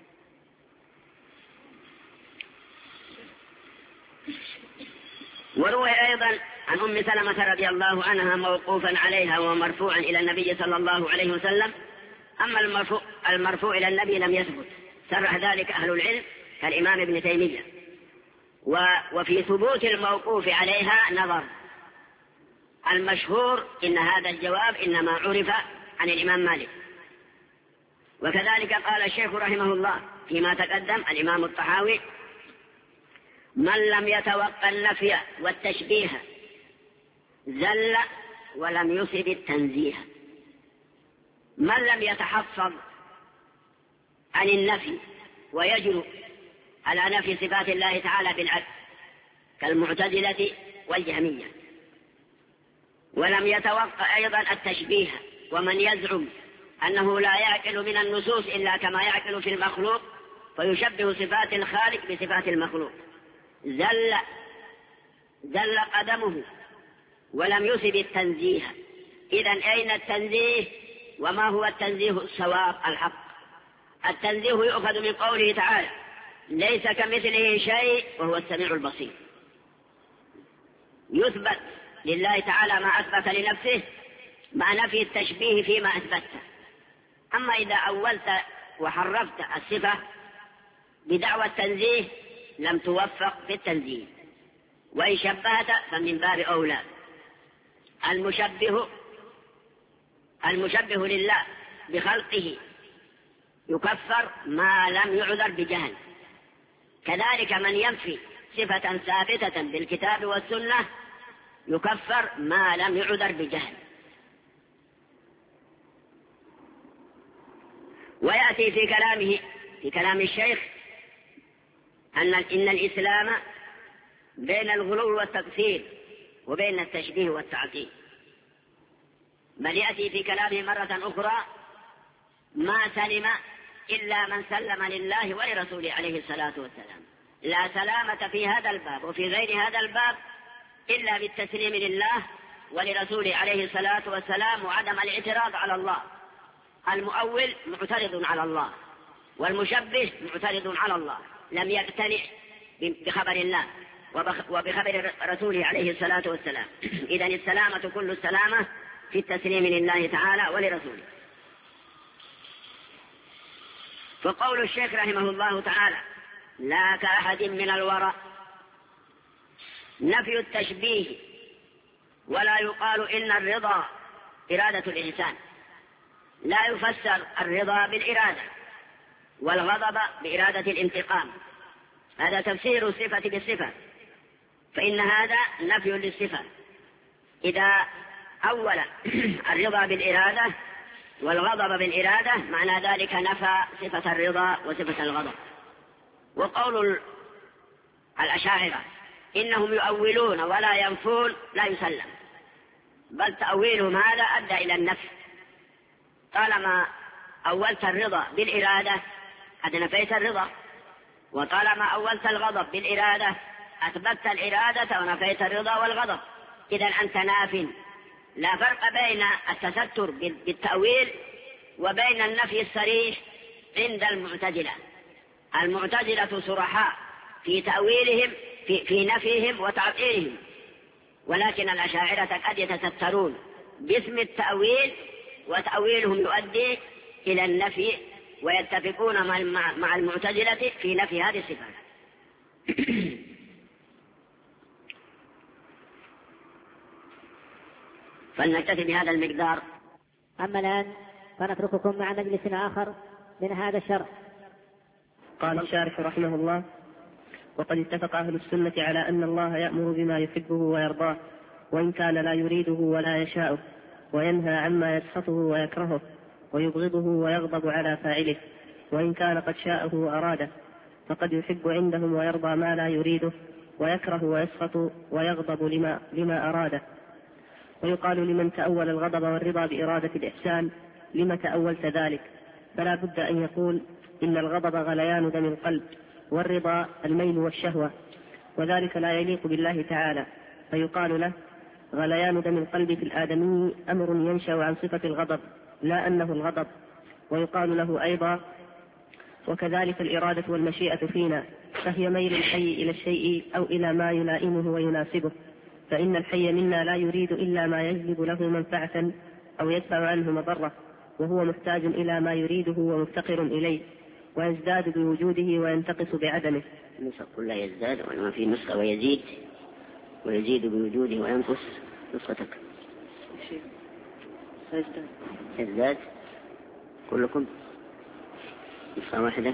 وروي أيضا عن أم سلمة رضي الله عنها موقوفا عليها ومرفوعا إلى النبي صلى الله عليه وسلم. أما المرفوع إلى النبي لم يثبت، سرح ذلك أهل العلم كالإمام ابن تيمية. وفي ثبوت الموقوف عليها نظر. المشهور إن هذا الجواب إنما عرف عن الإمام مالك. وكذلك قال الشيخ رحمه الله فيما تقدم الإمام الطحاوي: من لم يتوقع النفي والتشبيه زل ولم يصب التنزيه. من لم يتحفظ عن النفي ويجرؤ على نفي صفات الله تعالى بالعكس كالمعتزلة والجهمية، ولم يتوقع أيضا التشبيه، ومن يزعم أنه لا يعقل من النصوص إلا كما يعقل في المخلوق فيشبه صفات الخالق بصفات المخلوق، زل قدمه ولم يصب التنزيه. إذن أين التنزيه؟ وما هو التنزيه الصواب الحق؟ التنزيه يؤخذ من قوله تعالى: ليس كمثله شيء وهو السميع البصير. يثبت لله تعالى ما أثبت لنفسه مع نفي التشبيه فيما أثبته. أما إذا أولت وحرفت الصفة بدعوى التنزيه لم توفق في التنزيه، وإن شبهت فمن باب أولى. المشبه لله بخلقه يكفر ما لم يعذر بجهل، كذلك من ينفي صفة ثابتة بالكتاب والسنة يكفر ما لم يعذر بجهل. ويأتي في كلام الشيخ إن الإسلام بين الغلو والتكفير وبين التشبيه والتعطيل، بل يأتي في كلامه مرة أخرى ما سلم إلا من سلم لله ولرسوله عليه الصلاة والسلام. لا سلامة في هذا الباب وفي غير هذا الباب إلا بالتسليم لله ولرسوله عليه الصلاة والسلام وعدم الاعتراض على الله. المؤول معترض على الله، والمشبه معترض على الله، لم يقتنع بخبر الله وبخبر رسوله عليه الصلاة والسلام. إذن السلامة كل السلامة في التسليم لله تعالى ولرسوله. فقول الشيخ رحمه الله تعالى لا كأحد من الورى نفي التشبيه، ولا يقال إن الرضا إرادة الإنسان. لا يفسر الرضا بالإرادة والغضب بإرادة الانتقام، هذا تفسير الصفة بالصفة، فإن هذا نفي للصفة. إذا أول الرضا بالإرادة والغضب بالإرادة معنى ذلك نفى صفة الرضا وصفة الغضب. وقول الأشاعرة إنهم يؤولون ولا ينفون لا يسلم، بل تأويلهم هذا أدى إلى النفي. طالما أولت الرضا بالإرادة قد نفيت الرضا، وطالما أولت الغضب بالإرادة أثبتت الإرادة ونفيت الرضا والغضب. إذن أنت ناف. لا فرق بين التستر بالتأويل وبين النفي الصريح عند المعتزلة. المعتزلة صرحاء في تأويلهم في نفيهم وتعطيلهم، ولكن الأشاعرة قد يتسترون باسم التأويل وتأويلهم يؤدي إلى النفي، ويتفقون مع المعتزلة في نفي هذه الصفات. فلنكتفي بهذا المقدار. أما الآن فنترككم مع مجلس آخر من هذا الشرح. قال الشارح رحمه الله: وقد اتفق أهل السنة على أن الله يأمر بما يحبه ويرضاه، وإن كان لا يريده ولا يشاءه، وينهى عما يسخطه ويكرهه، ويبغضه ويغضب على فاعله، وإن كان قد شاءه وأراده، فقد يحب عندهم ويرضى ما لا يريده، ويكره ويسخط ويغضب لما أراده. ويقال لمن تأول الغضب والرضا بإرادة الإحسان: لم تأولت ذلك؟ فلا بد أن يقول إن الغضب غليان دم القلب، والرضا الميل والشهوة، وذلك لا يليق بالله تعالى، فيقال له: غليان دم القلب في الآدمي أمر ينشأ عن صفة الغضب لا أنه الغضب. ويقال له أيضا: وكذلك الإرادة والمشيئة فينا، فهي ميل الحي إلى الشيء أو إلى ما يلائمه ويناسبه، فإن الحي منا لا يريد إلا ما يجلب له منفعة أو يدفع عنه مضرة، وهو محتاج إلى ما يريده ومفتقر إليه، ويزداد بوجوده وينتقص بعدمه. النسخ كلها يزداد، وما في نسخة ويزيد بوجوده وينقص. نسختك يزداد كلكم نسخة واحدة،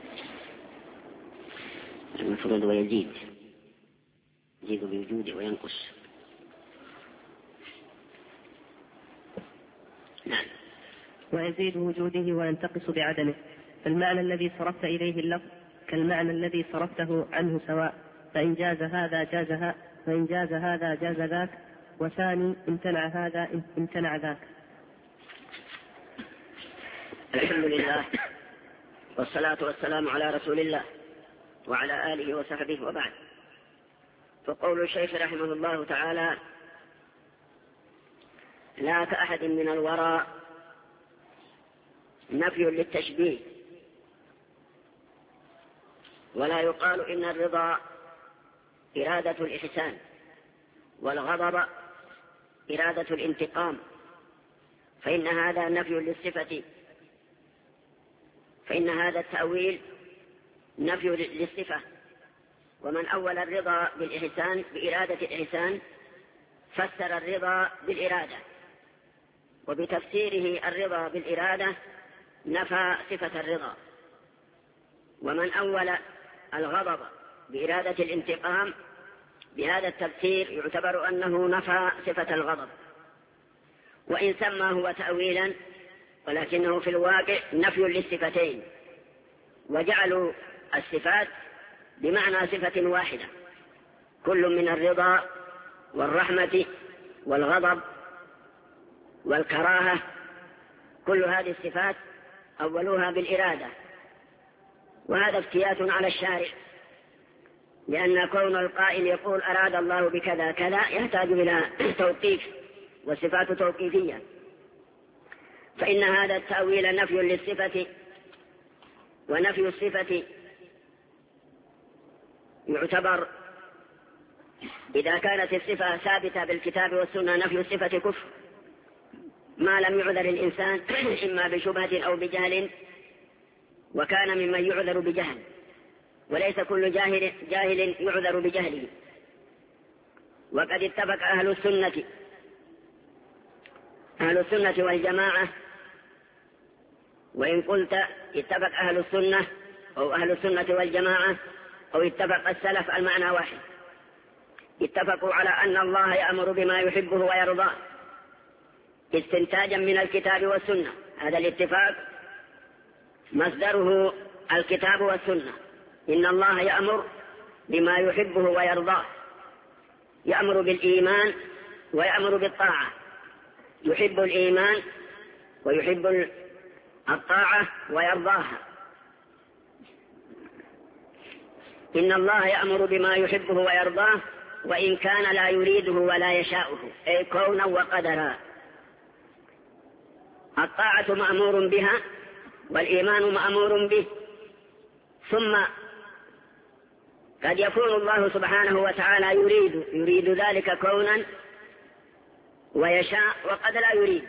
المفروض ويزيد بوجوده وينقص. نعم. ويزيد وجوده وينتقص بعدمه، فالمعنى الذي صرفت إليه اللفظ كالمعنى الذي صرفته عنه سواء، فإن جاز هذا جاز ذاك، وثاني امتنع هذا امتنع ذاك. الحمد لله والصلاة والسلام على رسول الله وعلى آله وصحبه وبعد. فقول الشيخ رحمه الله تعالى لا كأحد من الورى نفي للتشبيه، ولا يقال إن الرضا إرادة الإحسان، والغضب إرادة الانتقام، فإن هذا نفي للصفة، فإن هذا التأويل نفي للصفة. ومن أول الرضا بالإحسان بإرادة الإحسان فسر الرضا بالإرادة، وبتفسيره الرضا بالإرادة نفى صفة الرضا. ومن أول الغضب بإرادة الانتقام بهذا التفسير يعتبر أنه نفى صفة الغضب، وإن سمى هو تأويلا ولكنه في الواقع نفي للصفتين، وجعلوا الصفات بمعنى صفة واحدة، كل من الرضا والرحمة والغضب والكراهة، كل هذه الصفات أولوها بالإرادة. وهذا افتيات على الشارع، لأن كون القائل يقول أراد الله بكذا كذا يحتاج إلى توقيف، والصفات توقيفية، فإن هذا التأويل نفي للصفة، ونفي الصفة يعتبر إذا كانت الصفة ثابتة بالكتاب والسنة نفي الصفة كفر، ما لم يعذر الإنسان إما بشبهة أو بجهل، وكان ممن يعذر بجهل، وليس كل جاهل يعذر بجهله. وقد اتفق أهل السنة والجماعة، وإن قلت اتفق أهل السنة أو أهل السنة والجماعة أو اتفق السلف المعنى واحد، اتفقوا على أن الله يأمر بما يحبه ويرضاه استنتاجا من الكتاب والسنة. هذا الاتفاق مصدره الكتاب والسنة، إن الله يأمر بما يحبه ويرضاه، يأمر بالإيمان ويأمر بالطاعة، يحب الإيمان ويحب الطاعة ويرضاها. إن الله يأمر بما يحبه ويرضاه وإن كان لا يريده ولا يشاؤه، أي كونا وقدرا. الطاعة مأمور بها والإيمان مأمور به، ثم قد يكون الله سبحانه وتعالى يريد ذلك كونا ويشاء، وقد لا يريد،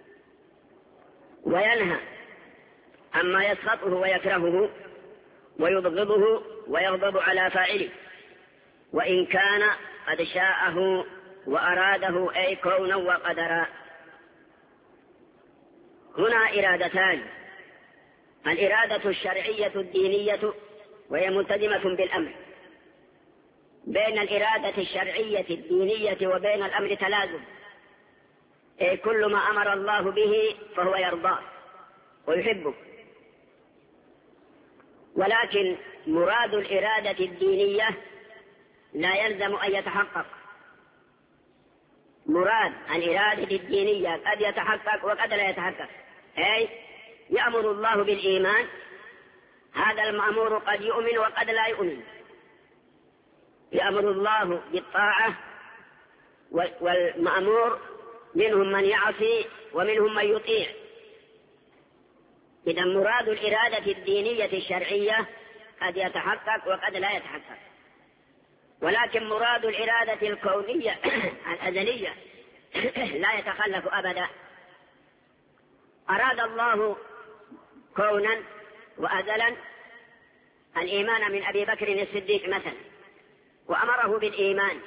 وينهى عما يسخطه ويكرهه ويبغضه ويغضب على فاعله، وإن كان قد شاءه وأراده، أي كونا وقدرا. هنا إرادتان: الإرادة الشرعية الدينية، وهي ملتزمة بالأمر. بين الإرادة الشرعية الدينية وبين الأمر تلازم، أي كل ما أمر الله به فهو يرضاه ويحبه. ولكن مراد الإرادة الدينية لا يلزم أن يتحقق. مراد الإرادة الدينية قد يتحقق وقد لا يتحقق، أي يأمر الله بالإيمان، هذا المأمور قد يؤمن وقد لا يؤمن. يأمر الله بالطاعة، والمأمور منهم من يعصي ومنهم من يطيع. إذا مراد الإرادة الدينية الشرعية قد يتحقق وقد لا يتحقق، ولكن مراد الإرادة الكونية الأزلية لا يتخلف أبدا. أراد الله كونا وأزلا الإيمان من أبي بكر الصديق مثلا، وأمره بالإيمان،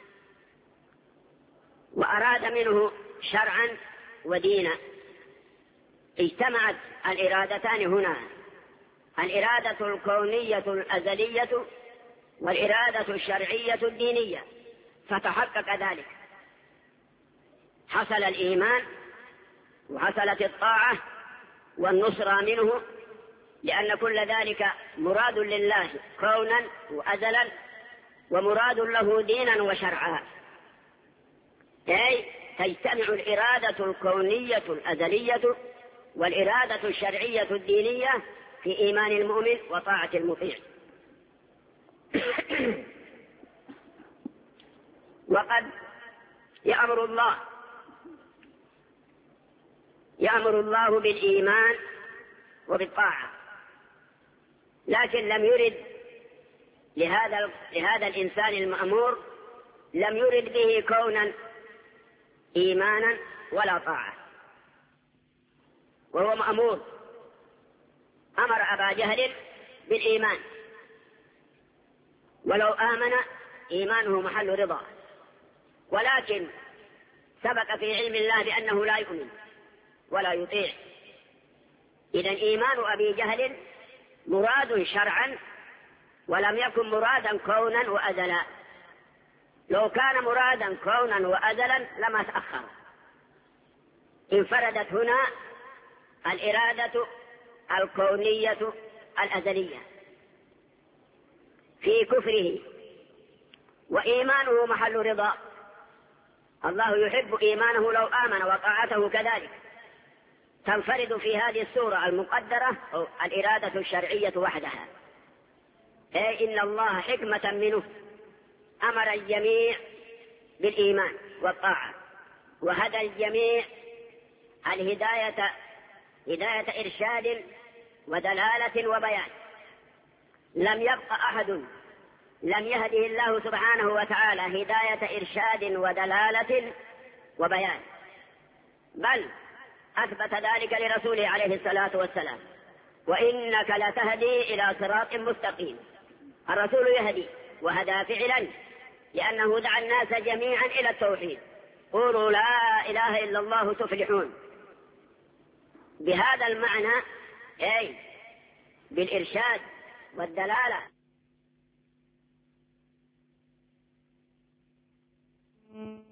وأراد منه شرعا ودينا. اجتمعت الإرادتان هنا، الإرادة الكونية الأزلية والإرادة الشرعية الدينية، فتحقق ذلك، حصل الإيمان وحصلت الطاعة والنصرة منه، لأن كل ذلك مراد لله كونا وأزلا، ومراد له دينا وشرعا. أي تجتمع الإرادة الكونية الأزلية والإرادة الشرعية الدينية في إيمان المؤمن وطاعة المطيع. وقد يأمر الله بالإيمان وبالطاعة، لكن لم يرد لهذا الإنسان المأمور لم يرد به كونا إيمانا ولا طاعة، وهو مأمور. أمر أبا جهل بالإيمان، ولو آمن إيمانه محل رضا، ولكن سبق في علم الله بأنه لا يؤمن ولا يطيع. إذن إيمان أبي جهل مراد شرعا، ولم يكن مرادا كونا وأزلا. لو كان مرادا كونا وأزلا لما تأخر. انفردت هنا الإرادة الكونية الأزلية في كفره، وإيمانه محل رضا. الله يحب إيمانه لو آمن وطاعته كذلك. تنفرد في هذه السورة المقدرة الإرادة الشرعية وحدها، أي إن الله حكمة منه أمر الجميع بالإيمان والطاعة، وهدى الجميع الهداية هداية إرشاد ودلالة وبيان. لم يبق أحد لم يهده الله سبحانه وتعالى هداية إرشاد ودلالة وبيان، بل أثبت ذلك لرسوله عليه الصلاة والسلام: وإنك لتهدي إلى صراط مستقيم. الرسول يهدي وهدى فعلا، لأنه دعا الناس جميعا إلى التوحيد: قولوا لا إله إلا الله تفلحون. بهذا المعنى أي بالإرشاد والدلالة.